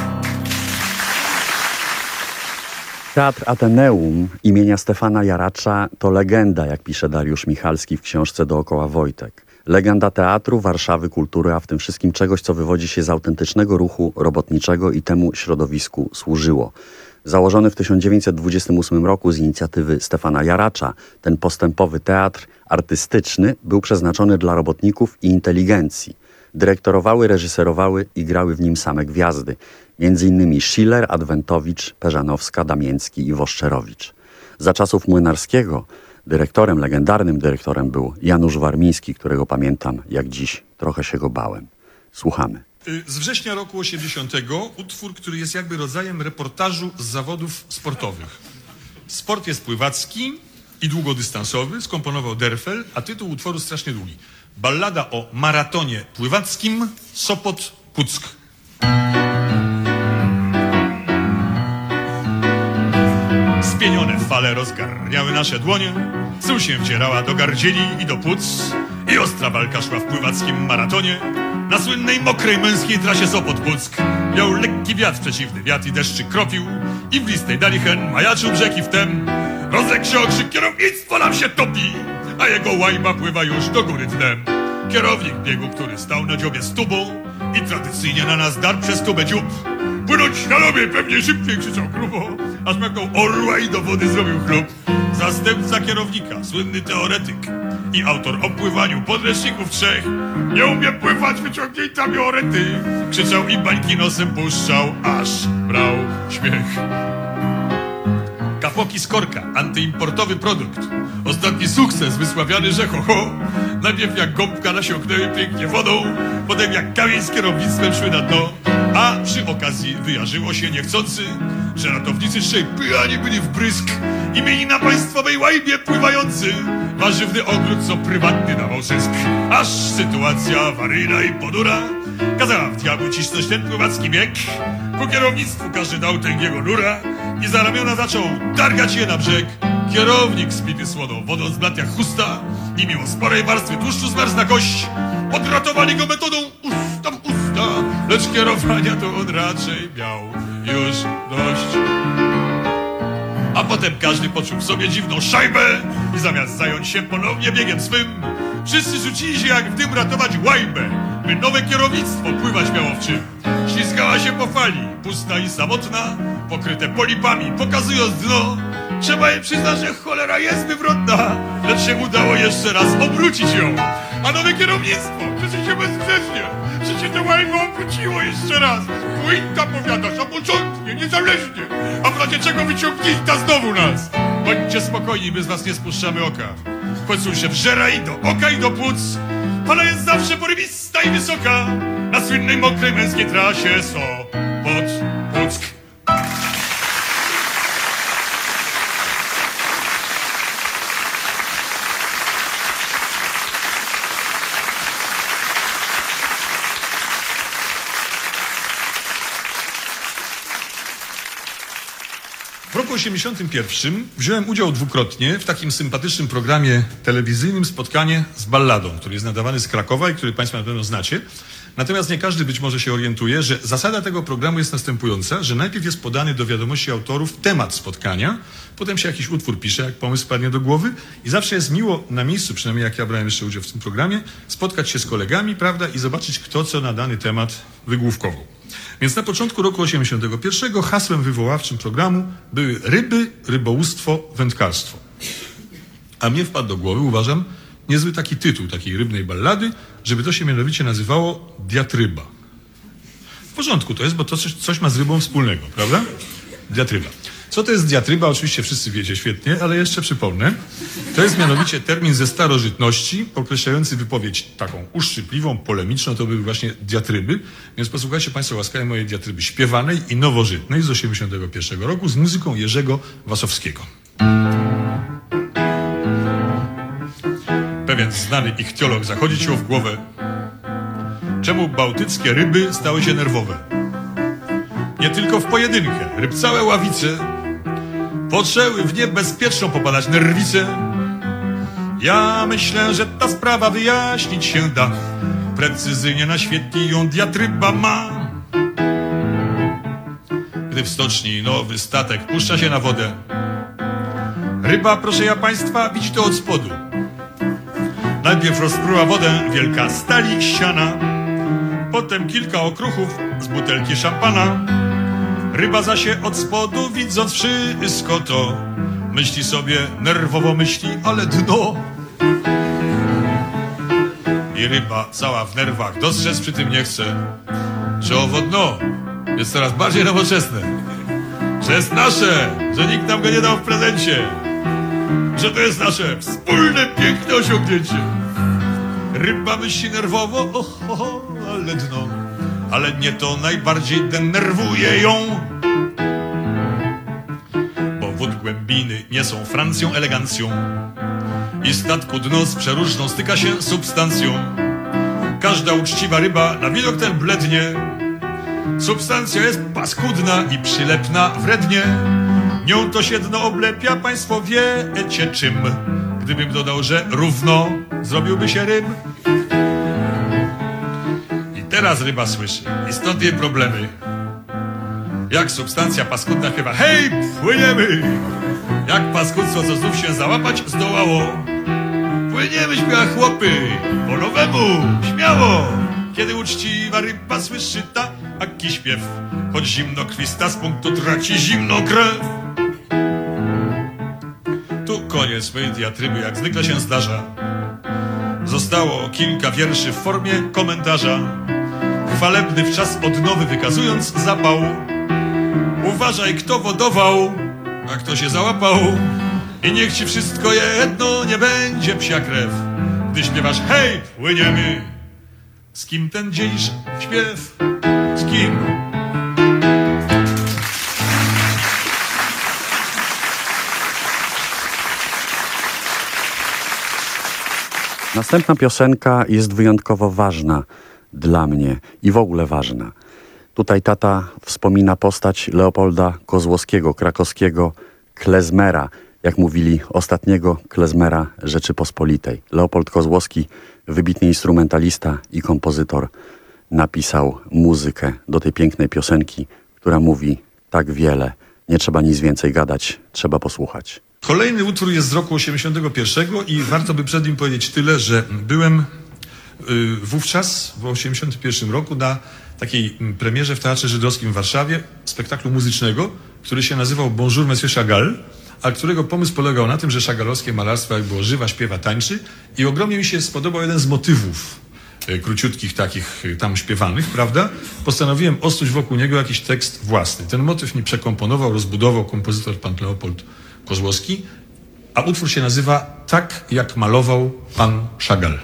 Teatr Ateneum imienia Stefana Jaracza to legenda, jak pisze Dariusz Michalski w książce Dookoła Wojtek. Legenda teatru, Warszawy, kultury, a w tym wszystkim czegoś, co wywodzi się z autentycznego ruchu robotniczego i temu środowisku służyło. Założony w 1928 roku z inicjatywy Stefana Jaracza, ten postępowy teatr artystyczny był przeznaczony dla robotników i inteligencji. Dyrektorowały, reżyserowały i grały w nim same gwiazdy. Między innymi Schiller, Adwentowicz, Peżanowska, Damięcki i Woszczerowicz. Za czasów Młynarskiego legendarnym dyrektorem był Janusz Warmiński, którego pamiętam jak dziś. Trochę się go bałem. Słuchamy. Z września roku 80 utwór, który jest jakby rodzajem reportażu z zawodów sportowych. Sport jest pływacki i długodystansowy, skomponował Derfel, a tytuł utworu strasznie długi. Ballada o maratonie pływackim Sopot-Puck. Spienione fale rozgarniały nasze dłonie, sól się wcierała do gardzieli i do płuc i ostra walka szła w pływackim maratonie. Na słynnej, mokrej, męskiej trasie Sopot-Puck miał lekki wiatr przeciwny, wiatr i deszczy kropił i w listej dali hen majaczył brzegi wtem. Rozległ się okrzyk, kierownictwo nam się topi, a jego łajba pływa już do góry dnem. Kierownik biegu, który stał na dziobie z tubą i tradycyjnie na nas darł przez tubę dziób. Płynąć na lobie, pewnie szybciej, krzyczał grubo, aż machnął orła i do wody zrobił chlub. Zastępca kierownika, słynny teoretyk i autor o pływaniu podręczników trzech. Nie umie pływać, wyciągnięta mi orety, krzyczał i bańki nosem puszczał, aż brał śmiech. Kapoki z korka, antyimportowy produkt. Ostatni sukces wysławiany, że ho. Najpierw jak gąbka nasiąknęły pięknie wodą, potem jak kamień z kierownictwem szły na dno. A przy okazji wyjarzyło się niechcący, że ratownicy trzej pijani byli w brysk i mieli na państwowej łajbie pływający warzywny ogród, co prywatny dawał zysk. Aż sytuacja awaryjna i ponura kazała w diabły cisnąć ten pływacki bieg. Ku kierownictwu każdy dał tęgiego nura i za ramiona zaczął targać je na brzeg. Kierownik spity słoną wodą zbladł jak chusta i mimo sporej warstwy tłuszczu zmarzł na kość. Odratowali go metodą usta w usta, lecz kierowania to on raczej miał już dość. A potem każdy poczuł w sobie dziwną szajbę i zamiast zająć się ponownie biegiem swym, wszyscy rzucili się jak w dym ratować łajbę, by nowe kierownictwo pływać miało w czym. Ślizgała się po fali, pusta i samotna, pokryte polipami, pokazując dno. Trzeba jej przyznać, że cholera jest wywrotna, lecz się udało jeszcze raz obrócić ją. A nowe kierownictwo, przecież się bezgrzecznie, przecież to łajbą obróciło jeszcze raz. Płynka powiada samoczątnie, niezależnie, a w razie czego wyciągnięta znowu nas. Bądźcie spokojni, my z was nie spuszczamy oka. W końcu się wżera i do oka i do płuc. Fala jest zawsze porywista i wysoka, na słynnej, mokrej, męskiej trasie Sopot-Puck. W roku 1981 wziąłem udział dwukrotnie w takim sympatycznym programie telewizyjnym Spotkanie z balladą, który jest nadawany z Krakowa i który Państwo na pewno znacie. Natomiast nie każdy być może się orientuje, że zasada tego programu jest następująca, że najpierw jest podany do wiadomości autorów temat spotkania, potem się jakiś utwór pisze, jak pomysł padnie do głowy i zawsze jest miło na miejscu, przynajmniej jak ja brałem jeszcze udział w tym programie, spotkać się z kolegami, prawda, i zobaczyć, kto co na dany temat wygłówkował. Więc na początku roku 1981 hasłem wywoławczym programu były ryby, rybołówstwo, wędkarstwo. A mnie wpadł do głowy, uważam, niezły taki tytuł takiej rybnej ballady, żeby to się mianowicie nazywało Diatryba. W porządku to jest, bo to coś ma z rybą wspólnego, prawda? Diatryba. Co to jest diatryba? Oczywiście wszyscy wiecie świetnie, ale jeszcze przypomnę. To jest mianowicie termin ze starożytności określający wypowiedź taką uszczypliwą, polemiczną, to były właśnie diatryby. Więc posłuchajcie Państwo łaskawie mojej diatryby śpiewanej i nowożytnej z 1981 roku z muzyką Jerzego Wasowskiego. Pewien znany ichtiolog zachodzi ci w głowę. Czemu bałtyckie ryby stały się nerwowe? Nie tylko w pojedynkę, ryb całe ławice poczęły w niebezpieczną popadać nerwicę. Ja myślę, że ta sprawa wyjaśnić się da. Precyzyjnie naświetli ją diatryba ma. Gdy w stoczni nowy statek puszcza się na wodę, ryba, proszę ja Państwa, widzi to od spodu. Najpierw rozpruła wodę wielka stali ściana, potem kilka okruchów z butelki szampana. Ryba zaś od spodu, widząc wszystko to, myśli sobie, nerwowo myśli, ale dno. I ryba cała w nerwach dostrzec przy tym nie chce, że owo dno jest coraz bardziej nowoczesne, że jest nasze, że nikt nam go nie dał w prezencie, że to jest nasze wspólne, piękne osiągnięcie. Ryba myśli nerwowo, ale dno, ale mnie to najbardziej denerwuje ją. Bo wód głębiny nie są Francją, elegancją i statku dno z przeróżną styka się substancją. Każda uczciwa ryba na widok ten blednie. Substancja jest paskudna i przylepna wrednie. Nią to się dno oblepia, Państwo wiecie czym. Gdybym dodał, że równo zrobiłby się ryb. I teraz ryba słyszy i stąd jej problemy. Jak substancja paskudna chyba, hej, płyniemy! Jak paskudztwo, co znów się załapać zdołało. Płyniemy, śpiewa chłopy, po nowemu, śmiało. Kiedy uczciwa ryba słyszy taki śpiew, choć zimnokrwista z punktu traci zimną krew. Tu koniec mojej diatryby, jak zwykle się zdarza. Zostało kilka wierszy w formie komentarza. Chwalebny w czas odnowy wykazując zapał. Uważaj, kto wodował, a kto się załapał. I niech ci wszystko jedno, nie będzie psia krew. Gdy śpiewasz, hej, płyniemy. Z kim ten dziś śpiew? Z kim? Następna piosenka jest wyjątkowo ważna dla mnie i w ogóle ważna. Tutaj tata wspomina postać Leopolda Kozłowskiego, krakowskiego klezmera, jak mówili, ostatniego klezmera Rzeczypospolitej. Leopold Kozłowski, wybitny instrumentalista i kompozytor, napisał muzykę do tej pięknej piosenki, która mówi tak wiele. Nie trzeba nic więcej gadać, trzeba posłuchać. Kolejny utwór jest z roku 81 i warto by przed nim powiedzieć tyle, że byłem wówczas, w 81 roku, na takiej premierze w Teatrze Żydowskim w Warszawie spektaklu muzycznego, który się nazywał Bonjour Monsieur Chagall, a którego pomysł polegał na tym, że chagallowskie malarstwo jak było żywa, śpiewa, tańczy i ogromnie mi się spodobał jeden z motywów króciutkich takich tam śpiewanych, prawda? Postanowiłem osnuć wokół niego jakiś tekst własny. Ten motyw mi przekomponował, rozbudował kompozytor pan Leopold Kozłowski, a utwór się nazywa Tak jak malował pan Chagall.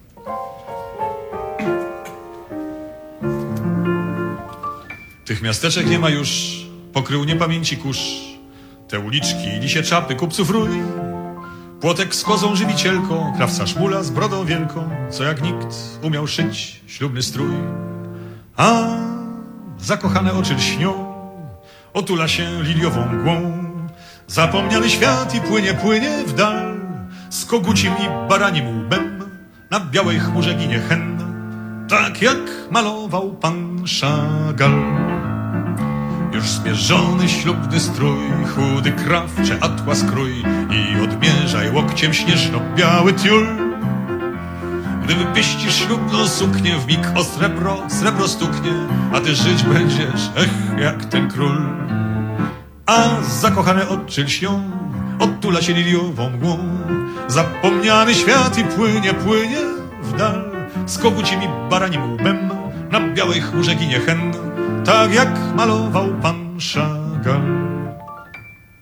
Tych miasteczek nie ma już, pokrył niepamięci kurz. Te uliczki, lisie czapy, kupców rój. Płotek z kozą żywicielką, krawca szmula z brodą wielką, co jak nikt umiał szyć ślubny strój. A zakochane oczy lśnią, otula się liliową mgłą. Zapomniany świat i płynie, płynie w dal, z kogucim i baranim łbem, na białej chmurze ginie hen, tak jak malował pan Chagall. Już zmierzony ślubny strój, chudy krawcze atłas krój i odmierzaj łokciem śnieżno-biały tiul. Gdy wypieścisz ślubną suknię, w mig o srebro stuknie, a ty żyć będziesz, jak ten król. A zakochane oczy lśnią, otula się liliową mgłą. Zapomniany świat i płynie, płynie w dal, z kogucim i baranim łbem, na białej chmurze ginie hen, tak jak malował pan Chagall.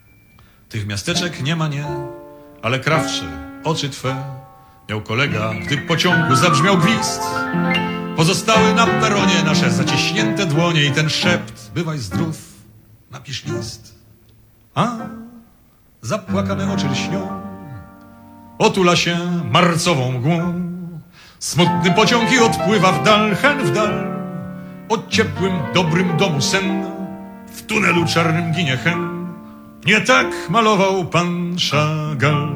Tych miasteczek nie ma, nie, ale krawcze, oczy twe miał kolega, gdy w pociągu zabrzmiał gwizd. Pozostały na peronie nasze zaciśnięte dłonie i ten szept: bywaj zdrów, napisz list. A zapłakane oczy lśnią, otula się marcową mgłą. Smutny pociąg i odpływa w dal, hen w dal. O ciepłym, dobrym domu sen, w tunelu czarnym ginie hen. Nie tak malował pan Chagall.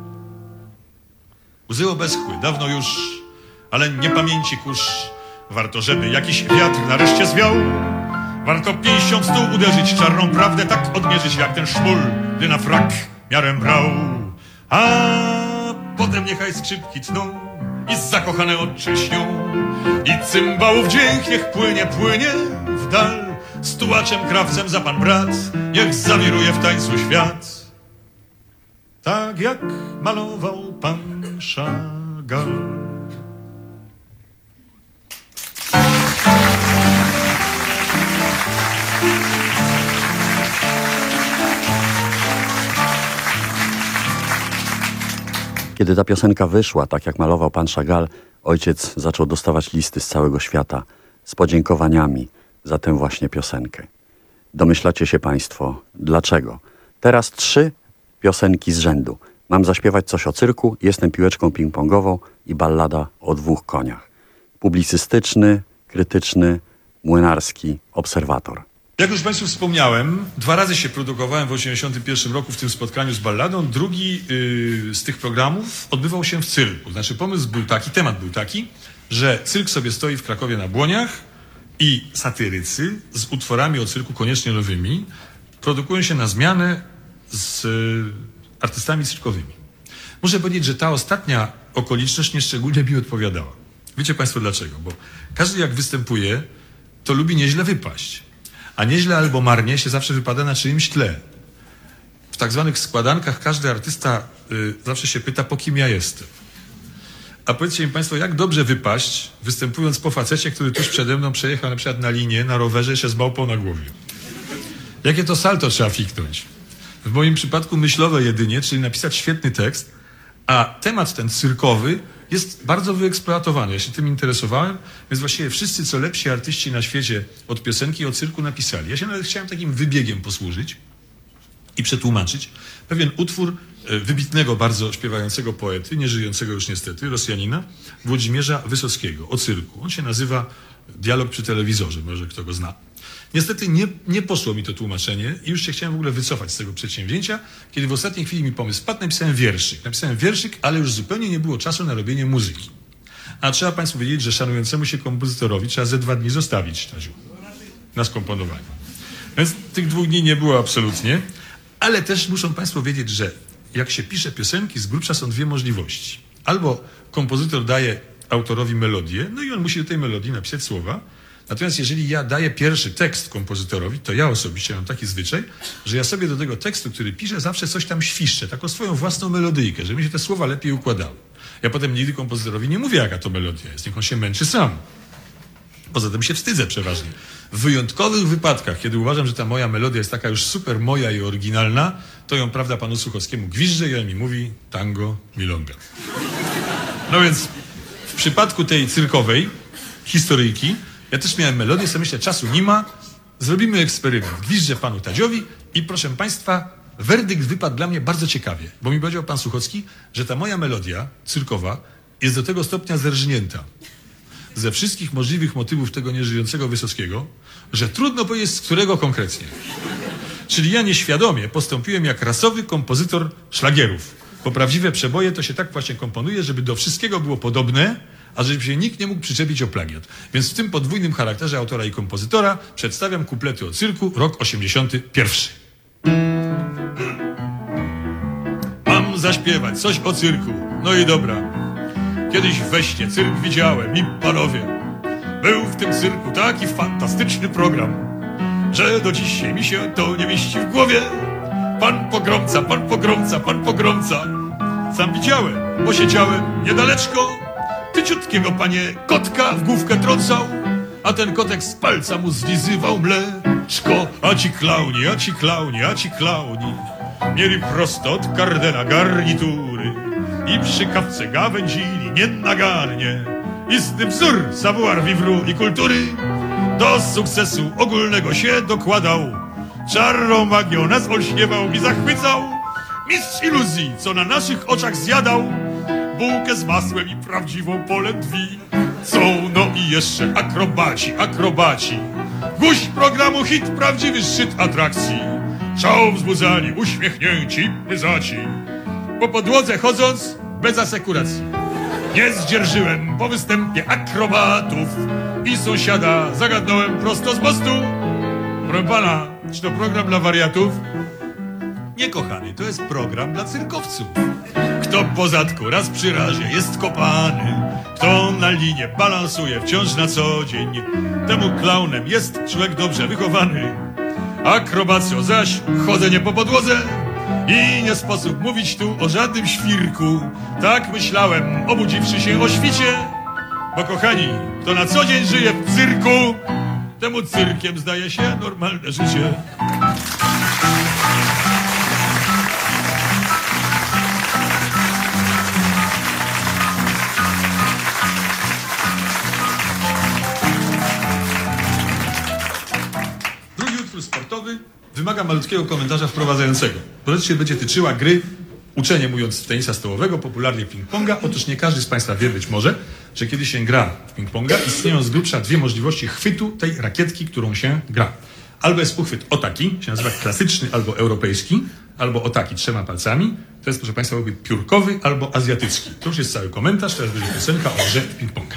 Łzy obeschły dawno już, ale niepamięci kurz. Warto, żeby jakiś wiatr nareszcie zwiał. Warto pięścią w stół uderzyć, czarną prawdę tak odmierzyć, jak ten szmul, gdy na frak miarę brał. A potem niechaj skrzypki tną i zakochane oczy śnią. I cymbałów dźwięk niech płynie, płynie w dal. Z tułaczem, krawcem za pan brat, niech zawiruje w tańcu świat. Tak jak malował pan Chagall. Kiedy ta piosenka wyszła, tak jak malował pan Chagall, ojciec zaczął dostawać listy z całego świata z podziękowaniami za tę właśnie piosenkę. Domyślacie się państwo, dlaczego? Teraz 3 piosenki z rzędu. Mam zaśpiewać coś o cyrku, jestem piłeczką ping-pongową i ballada o 2 koniach. Publicystyczny, krytyczny, młynarski, obserwator. Jak już państwu wspomniałem, 2 razy się produkowałem w 1981 roku w tym spotkaniu z balladą. Drugi z tych programów odbywał się w cyrku. Znaczy pomysł był taki, temat był taki, że cyrk sobie stoi w Krakowie na Błoniach i satyrycy z utworami o cyrku koniecznie nowymi produkują się na zmianę z artystami cyrkowymi. Muszę powiedzieć, że ta ostatnia okoliczność nieszczególnie mi odpowiadała. Wiecie państwo dlaczego? Bo każdy jak występuje, to lubi nieźle wypaść. A nieźle albo marnie się zawsze wypada na czyimś tle. W tak zwanych składankach każdy artysta zawsze się pyta, po kim ja jestem. A powiedzcie mi państwo, jak dobrze wypaść, występując po facecie, który tuż przede mną przejechał na przykład na linię, na rowerze, jeszcze z małpą na głowie. Jakie to salto trzeba fiknąć? W moim przypadku myślowe jedynie, czyli napisać świetny tekst, a temat ten cyrkowy jest bardzo wyeksploatowany. Ja się tym interesowałem, więc właściwie wszyscy co lepsi artyści na świecie od piosenki o cyrku napisali. Ja się nawet chciałem takim wybiegiem posłużyć i przetłumaczyć pewien utwór wybitnego bardzo śpiewającego poety, nieżyjącego już niestety, Rosjanina, Włodzimierza Wysockiego, o cyrku. On się nazywa Dialog przy telewizorze, może kto go zna. Niestety nie poszło mi to tłumaczenie i już się chciałem w ogóle wycofać z tego przedsięwzięcia, kiedy w ostatniej chwili mi pomysł spadł, napisałem wierszyk, ale już zupełnie nie było czasu na robienie muzyki. A trzeba państwu wiedzieć, że szanującemu się kompozytorowi trzeba ze 2 dni zostawić, Taziu, na skomponowanie. Więc tych 2 dni nie było absolutnie, ale też muszą państwo wiedzieć, że jak się pisze piosenki, z grubsza są 2 możliwości. Albo kompozytor daje autorowi melodię, no i on musi do tej melodii napisać słowa. Natomiast jeżeli ja daję pierwszy tekst kompozytorowi, to ja osobiście mam taki zwyczaj, że ja sobie do tego tekstu, który piszę, zawsze coś tam świszczę, taką swoją własną melodyjkę, żeby mi się te słowa lepiej układały. Ja potem nigdy kompozytorowi nie mówię, jaka to melodia jest, niech on się męczy sam. Poza tym się wstydzę przeważnie. W wyjątkowych wypadkach, kiedy uważam, że ta moja melodia jest taka już super moja i oryginalna, to ją, prawda, panu Suchockiemu gwiżdżę i on mi mówi tango, milonga. No więc w przypadku tej cyrkowej historyjki ja też miałem melodię, sobie myślę, czasu nie ma, zrobimy eksperyment. Gwiżdżę panu Tadziowi i proszę państwa, werdykt wypadł dla mnie bardzo ciekawie, bo mi powiedział pan Suchocki, że ta moja melodia cyrkowa jest do tego stopnia zerżnięta ze wszystkich możliwych motywów tego nieżyjącego Wysockiego, że trudno powiedzieć, z którego konkretnie. Czyli ja nieświadomie postąpiłem jak rasowy kompozytor szlagierów. Bo prawdziwe przeboje to się tak właśnie komponuje, żeby do wszystkiego było podobne, a żeby się nikt nie mógł przyczepić o plagiat. Więc w tym podwójnym charakterze autora i kompozytora przedstawiam kuplety o cyrku, rok 81. Mam zaśpiewać coś o cyrku. No i dobra. Kiedyś we śnie cyrk widziałem i panowie, był w tym cyrku taki fantastyczny program, że do dzisiaj mi się to nie mieści w głowie. Pan pogromca, pan pogromca, pan pogromca. Sam widziałem, bo siedziałem niedaleczko. Tyciutkiego panie kotka w główkę trącał, a ten kotek z palca mu zlizywał mleczko. A ci klauni, a ci klauni, a ci klauni. Mieli prosto od Kardena garnitury i przy kawce gawędzili nienagarnie. Istny wzór savoir vivre i kultury do sukcesu ogólnego się dokładał. Czarną magią nas olśniewał i zachwycał. Mistrz iluzji, co na naszych oczach zjadał bułkę z masłem i prawdziwą polędwi. Są no i jeszcze akrobaci. Guść programu hit, prawdziwy szczyt atrakcji. Szał wzbudzali uśmiechnięci pyzaci. Po podłodze chodząc bez asekuracji. Nie zdzierżyłem po występie akrobatów i sąsiada zagadnąłem prosto z mostu. Proszę pana, czy to program dla wariatów? Nie, kochany, to jest program dla cyrkowców. Kto po zadku raz przy razie jest kopany, kto na linie balansuje wciąż na co dzień, temu klaunem jest człowiek dobrze wychowany. Akrobacją zaś chodzenie po podłodze i nie sposób mówić tu o żadnym świrku. Tak myślałem, obudziwszy się o świcie, bo kochani, kto na co dzień żyje w cyrku, temu cyrkiem zdaje się normalne życie. Drugi utwór sportowy wymaga malutkiego komentarza wprowadzającego. Rzecz się będzie tyczyła gry, uczenie mówiąc, w tenisa stołowego, popularnie ping-ponga. Otóż nie każdy z Państwa wie być może, że kiedy się gra w ping-ponga, istnieją z grubsza dwie możliwości chwytu tej rakietki, którą się gra. Albo jest uchwyt o taki, się nazywa klasyczny albo europejski, albo o taki 3 palcami. To jest, proszę Państwa, piórkowy albo azjatycki. To już jest cały komentarz, teraz będzie piosenka o grze w ping-ponga.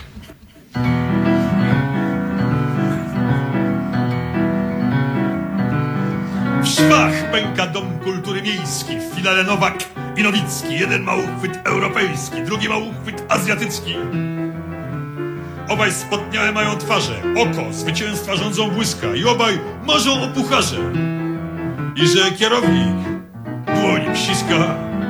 W szwach pęka Dom Kultury Miejski, w finale Nowak i Nowicki. Jeden ma uchwyt europejski, drugi ma uchwyt azjatycki. Obaj spotniałe mają twarze, oko zwycięstwa rządzą błyska i obaj marzą o pucharze. I że kierownik dłoni ściska.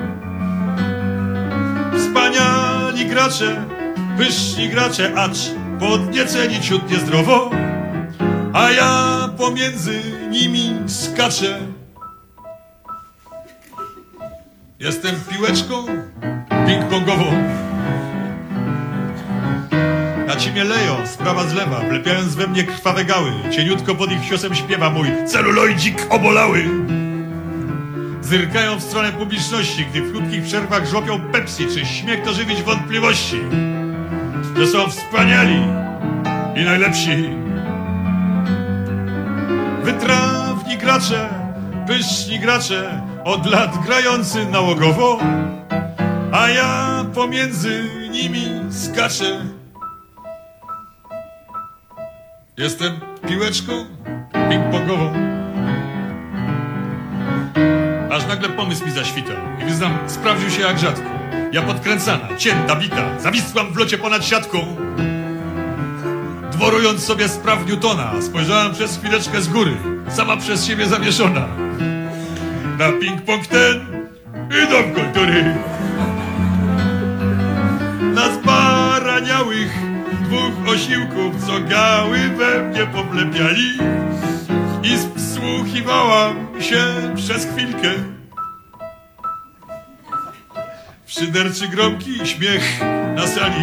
Wspaniali gracze, pyszni gracze, acz podnieceni ciut niezdrowo, a ja pomiędzy nimi skaczę. Jestem piłeczką ping-pongową. Na ci mnie leją, sprawa z lewa, wlepiając we mnie krwawe gały. Cieniutko pod ich ciosem śpiewa mój celuloidzik obolały. Zyrkają w stronę publiczności, gdy w krótkich przerwach żłopią Pepsi, czy śmiech to żywić wątpliwości, że są wspaniali i najlepsi. Wytrawni gracze, pyszni gracze, od lat grający nałogowo, a ja pomiędzy nimi skaczę. Jestem piłeczką ping-pongową. Aż nagle pomysł mi zaświtał i wyznam, sprawdził się jak rzadko. Ja podkręcana, cięta, bita, zawisłam w locie ponad siatką. Dworując sobie spraw Newtona, spojrzałem przez chwileczkę z góry, sama przez siebie zawieszona. Na ping-pong ten i Dom Kultury. Na zbaraniałych dwóch osiłków, co gały we mnie powlepiali, i wsłuchiwałam się przez chwilkę w szyderczy gromki śmiech na sali.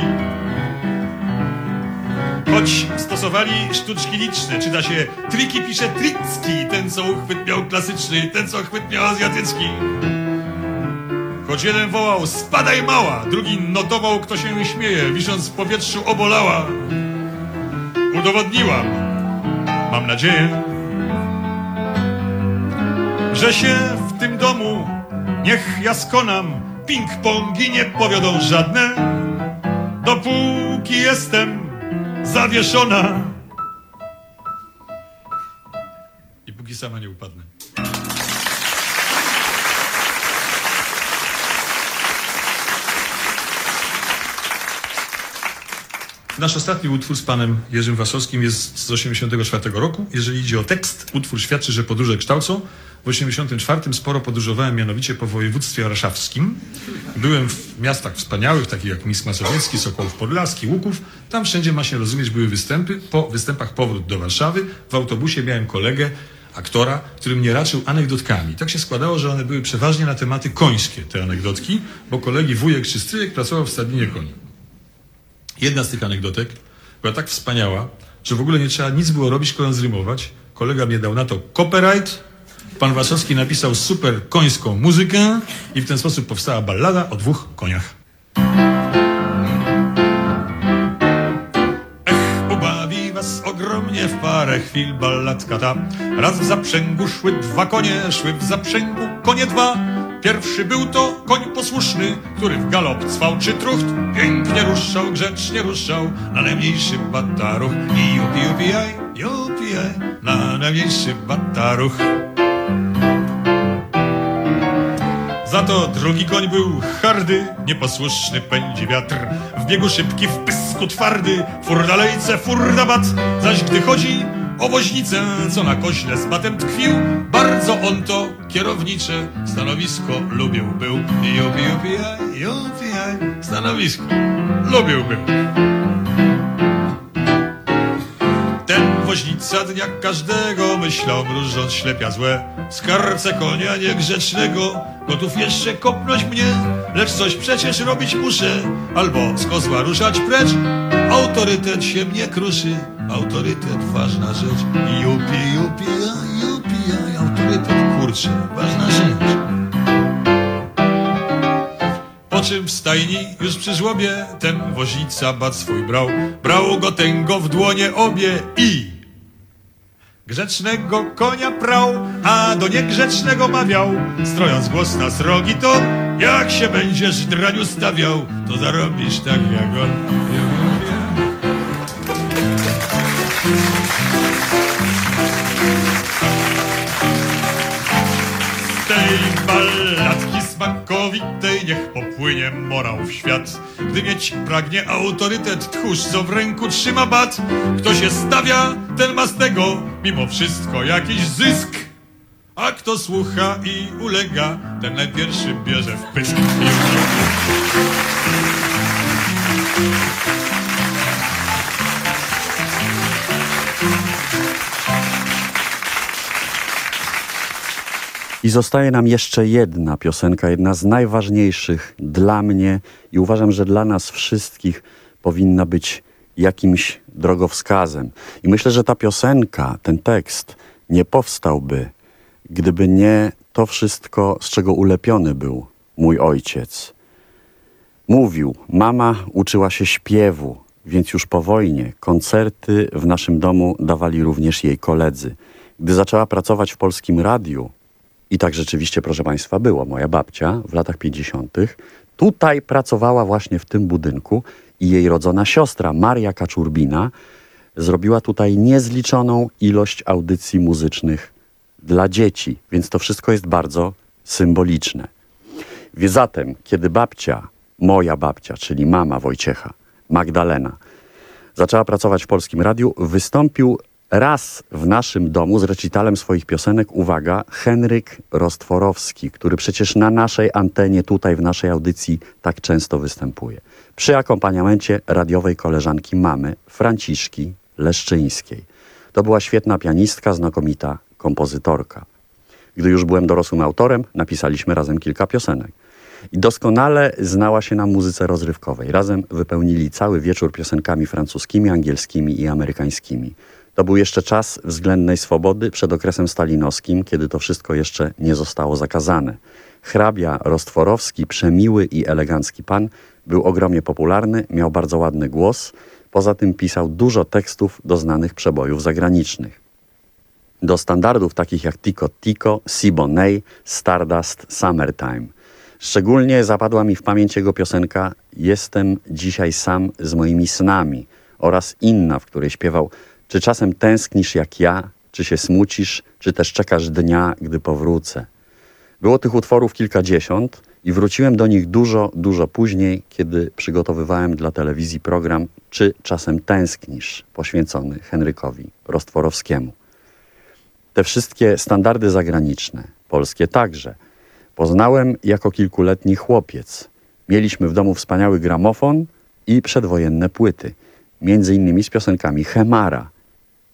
Choć stosowali sztuczki liczne, czyta się triki, pisze tricki, ten co uchwyt miał klasyczny, ten co uchwyt miał azjatycki. Choć jeden wołał spadaj mała, drugi notował kto się śmieje, wisząc w powietrzu obolała. Udowodniłam, mam nadzieję, że się w tym domu niech ja skonam, ping-pongi nie powiodą żadne, dopóki jestem zawieszona i póki sama nie upadnę. Nasz ostatni utwór z panem Jerzym Wasowskim jest z 1984 roku. Jeżeli idzie o tekst, utwór świadczy, że podróże kształcą. W 1984 sporo podróżowałem, mianowicie po województwie warszawskim. Byłem w miastach wspaniałych, takich jak Mińsk Mazowiecki, Sokołów Podlaski, Łuków. Tam wszędzie, ma się rozumieć, były występy. Po występach powrót do Warszawy. W autobusie miałem kolegę, aktora, który mnie raczył anegdotkami. Tak się składało, że one były przeważnie na tematy końskie, te anegdotki, bo kolegi wujek czy stryjek pracował w stadninie koni. Jedna z tych anegdotek była tak wspaniała, że w ogóle nie trzeba nic było robić, tylko ją zrymować. Kolega mnie dał na to copyright, pan Waszowski napisał super końską muzykę i w ten sposób powstała ballada o 2 koniach. Pobawi was ogromnie w parę chwil balladka ta. Raz w zaprzęgu szły 2 konie, szły w zaprzęgu konie 2. Pierwszy był to koń posłuszny, który w galop cwał czy trucht. Pięknie ruszał, grzecznie ruszał na najmniejszy bataruch. I jupijaj, na najmniejszy bataruch. Za to drugi koń był hardy, nieposłuszny pędzi wiatr. W biegu szybki, w pysku twardy, furdalejce, furdabat. Zaś gdy chodzi o woźnicę, co na koźle z batem tkwił, bardzo on to kierownicze stanowisko lubił był. Jupijaj, stanowisko lubił był. Ten woźnica dnia każdego myślał, mrużąc ślepia złe. Skarcę konia niegrzecznego, gotów jeszcze kopnąć mnie, lecz coś przecież robić muszę, albo z kozła ruszać precz. Autorytet się mnie kruszy, autorytet ważna rzecz. Jupijaj, autorytet, kurczę, ważna rzecz. Po czym w stajni już przy żłobie ten woźnica bat swój brał. Brał go tęgo w dłonie obie i grzecznego konia prał, a do niegrzecznego mawiał, strojąc głos na srogi ton. Jak się będziesz draniu stawiał, to zarobisz tak jak on. Z tej balladki smakowitej niech popłynie morał w świat. Gdy mieć pragnie autorytet, tchórz co w ręku trzyma bat. Kto się stawia, ten ma z tego mimo wszystko jakiś zysk. A kto słucha i ulega, ten najpierwszy bierze w pysk. I zostaje nam jeszcze jedna piosenka, jedna z najważniejszych dla mnie i uważam, że dla nas wszystkich powinna być jakimś drogowskazem. I myślę, że ta piosenka, ten tekst nie powstałby, gdyby nie to wszystko, z czego ulepiony był mój ojciec. Mówił, mama uczyła się śpiewu, więc już po wojnie koncerty w naszym domu dawali również jej koledzy. Gdy zaczęła pracować w Polskim Radiu, i tak rzeczywiście, proszę Państwa, było. Moja babcia w latach 50. tutaj pracowała właśnie w tym budynku i jej rodzona siostra Maria Kaczurbina zrobiła tutaj niezliczoną ilość audycji muzycznych dla dzieci, więc to wszystko jest bardzo symboliczne. Zatem, kiedy babcia, moja babcia, czyli mama Wojciecha, Magdalena, zaczęła pracować w Polskim Radiu, wystąpił raz w naszym domu z recitalem swoich piosenek, uwaga, Henryk Rostworowski, który przecież na naszej antenie, tutaj w naszej audycji tak często występuje. Przy akompaniamencie radiowej koleżanki mamy, Franciszki Leszczyńskiej. To była świetna pianistka, znakomita kompozytorka. Gdy już byłem dorosłym autorem, napisaliśmy razem kilka piosenek. I doskonale znała się na muzyce rozrywkowej. Razem wypełnili cały wieczór piosenkami francuskimi, angielskimi i amerykańskimi. To był jeszcze czas względnej swobody przed okresem stalinowskim, kiedy to wszystko jeszcze nie zostało zakazane. Hrabia Rostworowski, przemiły i elegancki pan, był ogromnie popularny, miał bardzo ładny głos. Poza tym pisał dużo tekstów do znanych przebojów zagranicznych. Do standardów takich jak Tico Tico, Siboney, Stardust, Summertime. Szczególnie zapadła mi w pamięć jego piosenka Jestem dzisiaj sam z moimi snami oraz inna, w której śpiewał: czy czasem tęsknisz jak ja, czy się smucisz, czy też czekasz dnia, gdy powrócę. Było tych utworów kilkadziesiąt i wróciłem do nich dużo później, kiedy przygotowywałem dla telewizji program Czy czasem tęsknisz, poświęcony Henrykowi Rostworowskiemu. Te wszystkie standardy zagraniczne, polskie także, poznałem jako kilkuletni chłopiec. Mieliśmy w domu wspaniały gramofon i przedwojenne płyty, między innymi z piosenkami Chemara.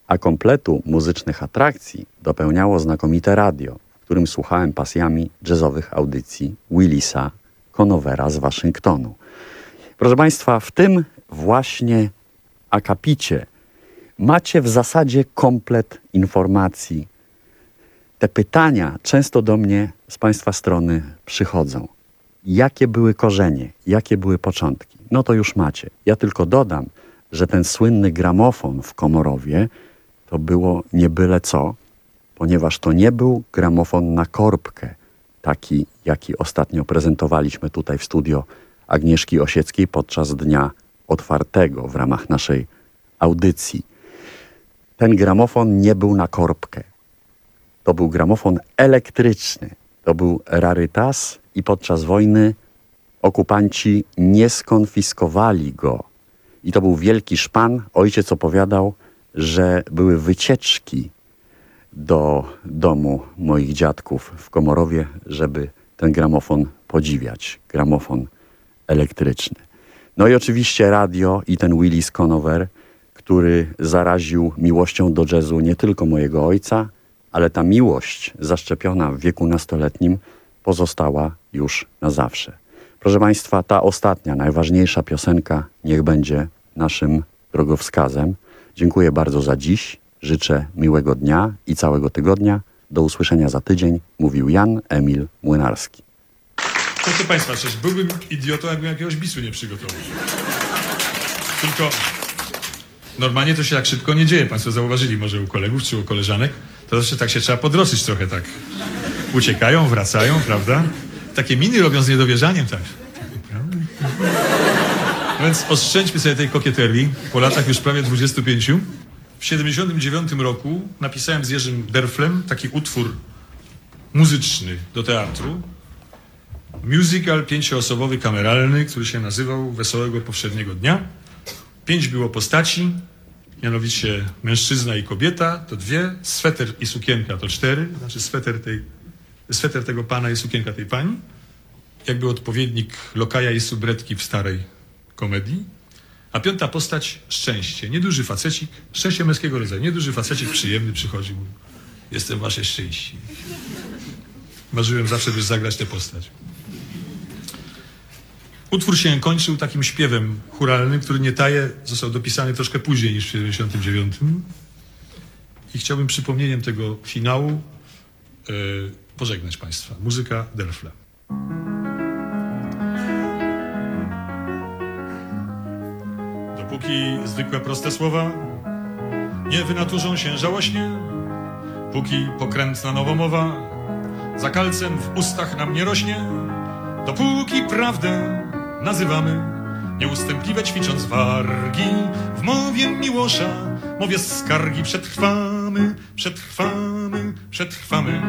A kompletu muzycznych atrakcji dopełniało znakomite radio, w którym słuchałem pasjami jazzowych audycji Willisa Conovera z Waszyngtonu. Proszę Państwa, w tym właśnie akapicie macie w zasadzie komplet informacji. Te pytania często do mnie z Państwa strony przychodzą. Jakie były korzenie? Jakie były początki? No to już macie. Ja tylko dodam, że ten słynny gramofon w Komorowie to było nie byle co, ponieważ to nie był gramofon na korbkę, taki jaki ostatnio prezentowaliśmy tutaj w studio Agnieszki Osieckiej podczas Dnia Otwartego w ramach naszej audycji. Ten gramofon nie był na korbkę. To był gramofon elektryczny. To był rarytas i podczas wojny okupanci nie skonfiskowali go. I to był wielki szpan. Ojciec opowiadał, że były wycieczki do domu moich dziadków w Komorowie, żeby ten gramofon podziwiać. Gramofon elektryczny. No i oczywiście radio i ten Willis Conover, który zaraził miłością do jazzu nie tylko mojego ojca, ale ta miłość zaszczepiona w wieku nastoletnim pozostała już na zawsze. Proszę Państwa, ta ostatnia, najważniejsza piosenka niech będzie naszym drogowskazem. Dziękuję bardzo za dziś. Życzę miłego dnia i całego tygodnia. Do usłyszenia za tydzień. Mówił Jan Emil Młynarski. Proszę Państwa, przecież byłbym idiotą, jakbym jakiegoś bisu nie przygotował. Tylko normalnie to się tak szybko nie dzieje. Państwo zauważyli może u kolegów czy u koleżanek. To zawsze tak się trzeba podroszyć trochę tak. Uciekają, wracają, prawda? Takie miny robią z niedowierzaniem, tak. Więc oszczędźmy sobie tej kokieterii. Po latach już prawie 25. W 79 roku napisałem z Jerzym Derflem taki utwór muzyczny do teatru. Musical 5-osobowy, kameralny, który się nazywał Wesołego Powszedniego Dnia. 5 było postaci, mianowicie mężczyzna i kobieta, to 2, sweter i sukienka to 4, znaczy sweter tego pana i sukienka tej pani. Jakby odpowiednik lokaja i subretki w starej komedii. A 5. postać szczęście. Nieduży facecik, szczęście męskiego rodzaju. Nieduży facecik przyjemny przychodzi, mówi: jestem wasze szczęście. Marzyłem zawsze, by zagrać tę postać. Utwór się kończył takim śpiewem chóralnym, który nie taje, został dopisany troszkę później niż w 79. I chciałbym przypomnieniem tego finału pożegnać Państwa. Muzyka Derfla. Dopóki zwykłe proste słowa nie wynaturzą się żałośnie, póki pokrętna nowomowa za kalcem w ustach nam nie rośnie, dopóki prawdę nazywamy, nieustępliwe ćwicząc wargi, w mowie Miłosza, mowie skargi przetrwamy, przetrwamy, przetrwamy.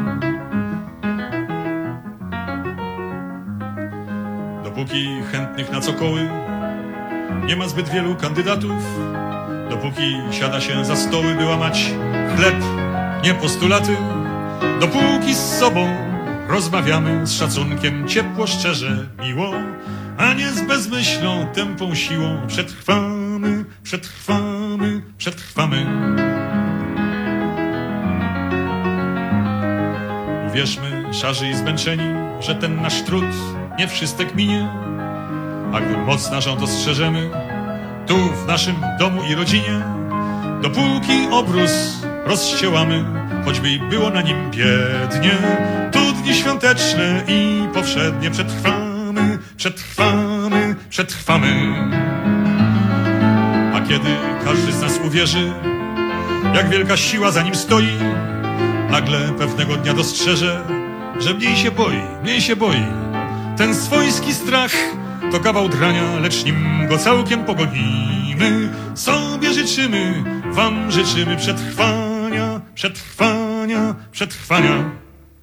Dopóki chętnych na cokoły nie ma zbyt wielu kandydatów, dopóki siada się za stoły, by łamać chleb, nie postulaty, dopóki z sobą rozmawiamy z szacunkiem, ciepło, szczerze, miło, a nie z bezmyślną, tępą siłą, przetrwamy, przetrwamy, przetrwamy. Uwierzmy, szarzy i zmęczeni, że ten nasz trud nie wszystek minie, a gdy moc naszą dostrzeżemy, tu w naszym domu i rodzinie, dopóki obrus rozściełamy, choćby i było na nim biednie, tu dni świąteczne i powszednie przetrwamy, przetrwamy, przetrwamy. A kiedy każdy z nas uwierzy, jak wielka siła za nim stoi, nagle pewnego dnia dostrzeże, że mniej się boi. Ten swojski strach to kawał drania, lecz nim go całkiem pogonimy, sobie życzymy, wam życzymy przetrwania, przetrwania, przetrwania.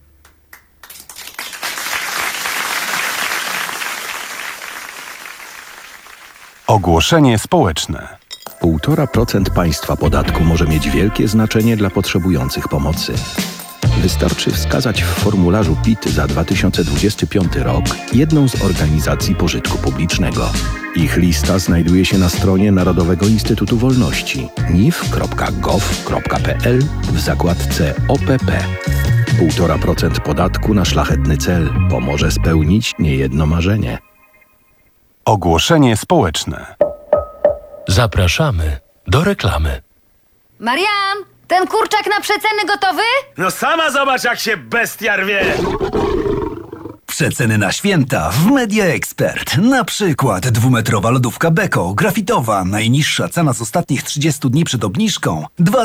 Ogłoszenie społeczne. 1,5% państwa podatku może mieć wielkie znaczenie dla potrzebujących pomocy. Wystarczy wskazać w formularzu PIT za 2025 rok jedną z organizacji pożytku publicznego. Ich lista znajduje się na stronie Narodowego Instytutu Wolności nif.gov.pl w zakładce OPP. 1,5% podatku na szlachetny cel pomoże spełnić niejedno marzenie. Ogłoszenie społeczne. Zapraszamy do reklamy. Marian, ten kurczak na przeceny gotowy? No sama zobacz, jak się bestia rwie! Przeceny na święta w Media Expert. Na przykład 2-metrowa lodówka Beko, grafitowa, najniższa cena z ostatnich 30 dni przed obniżką 2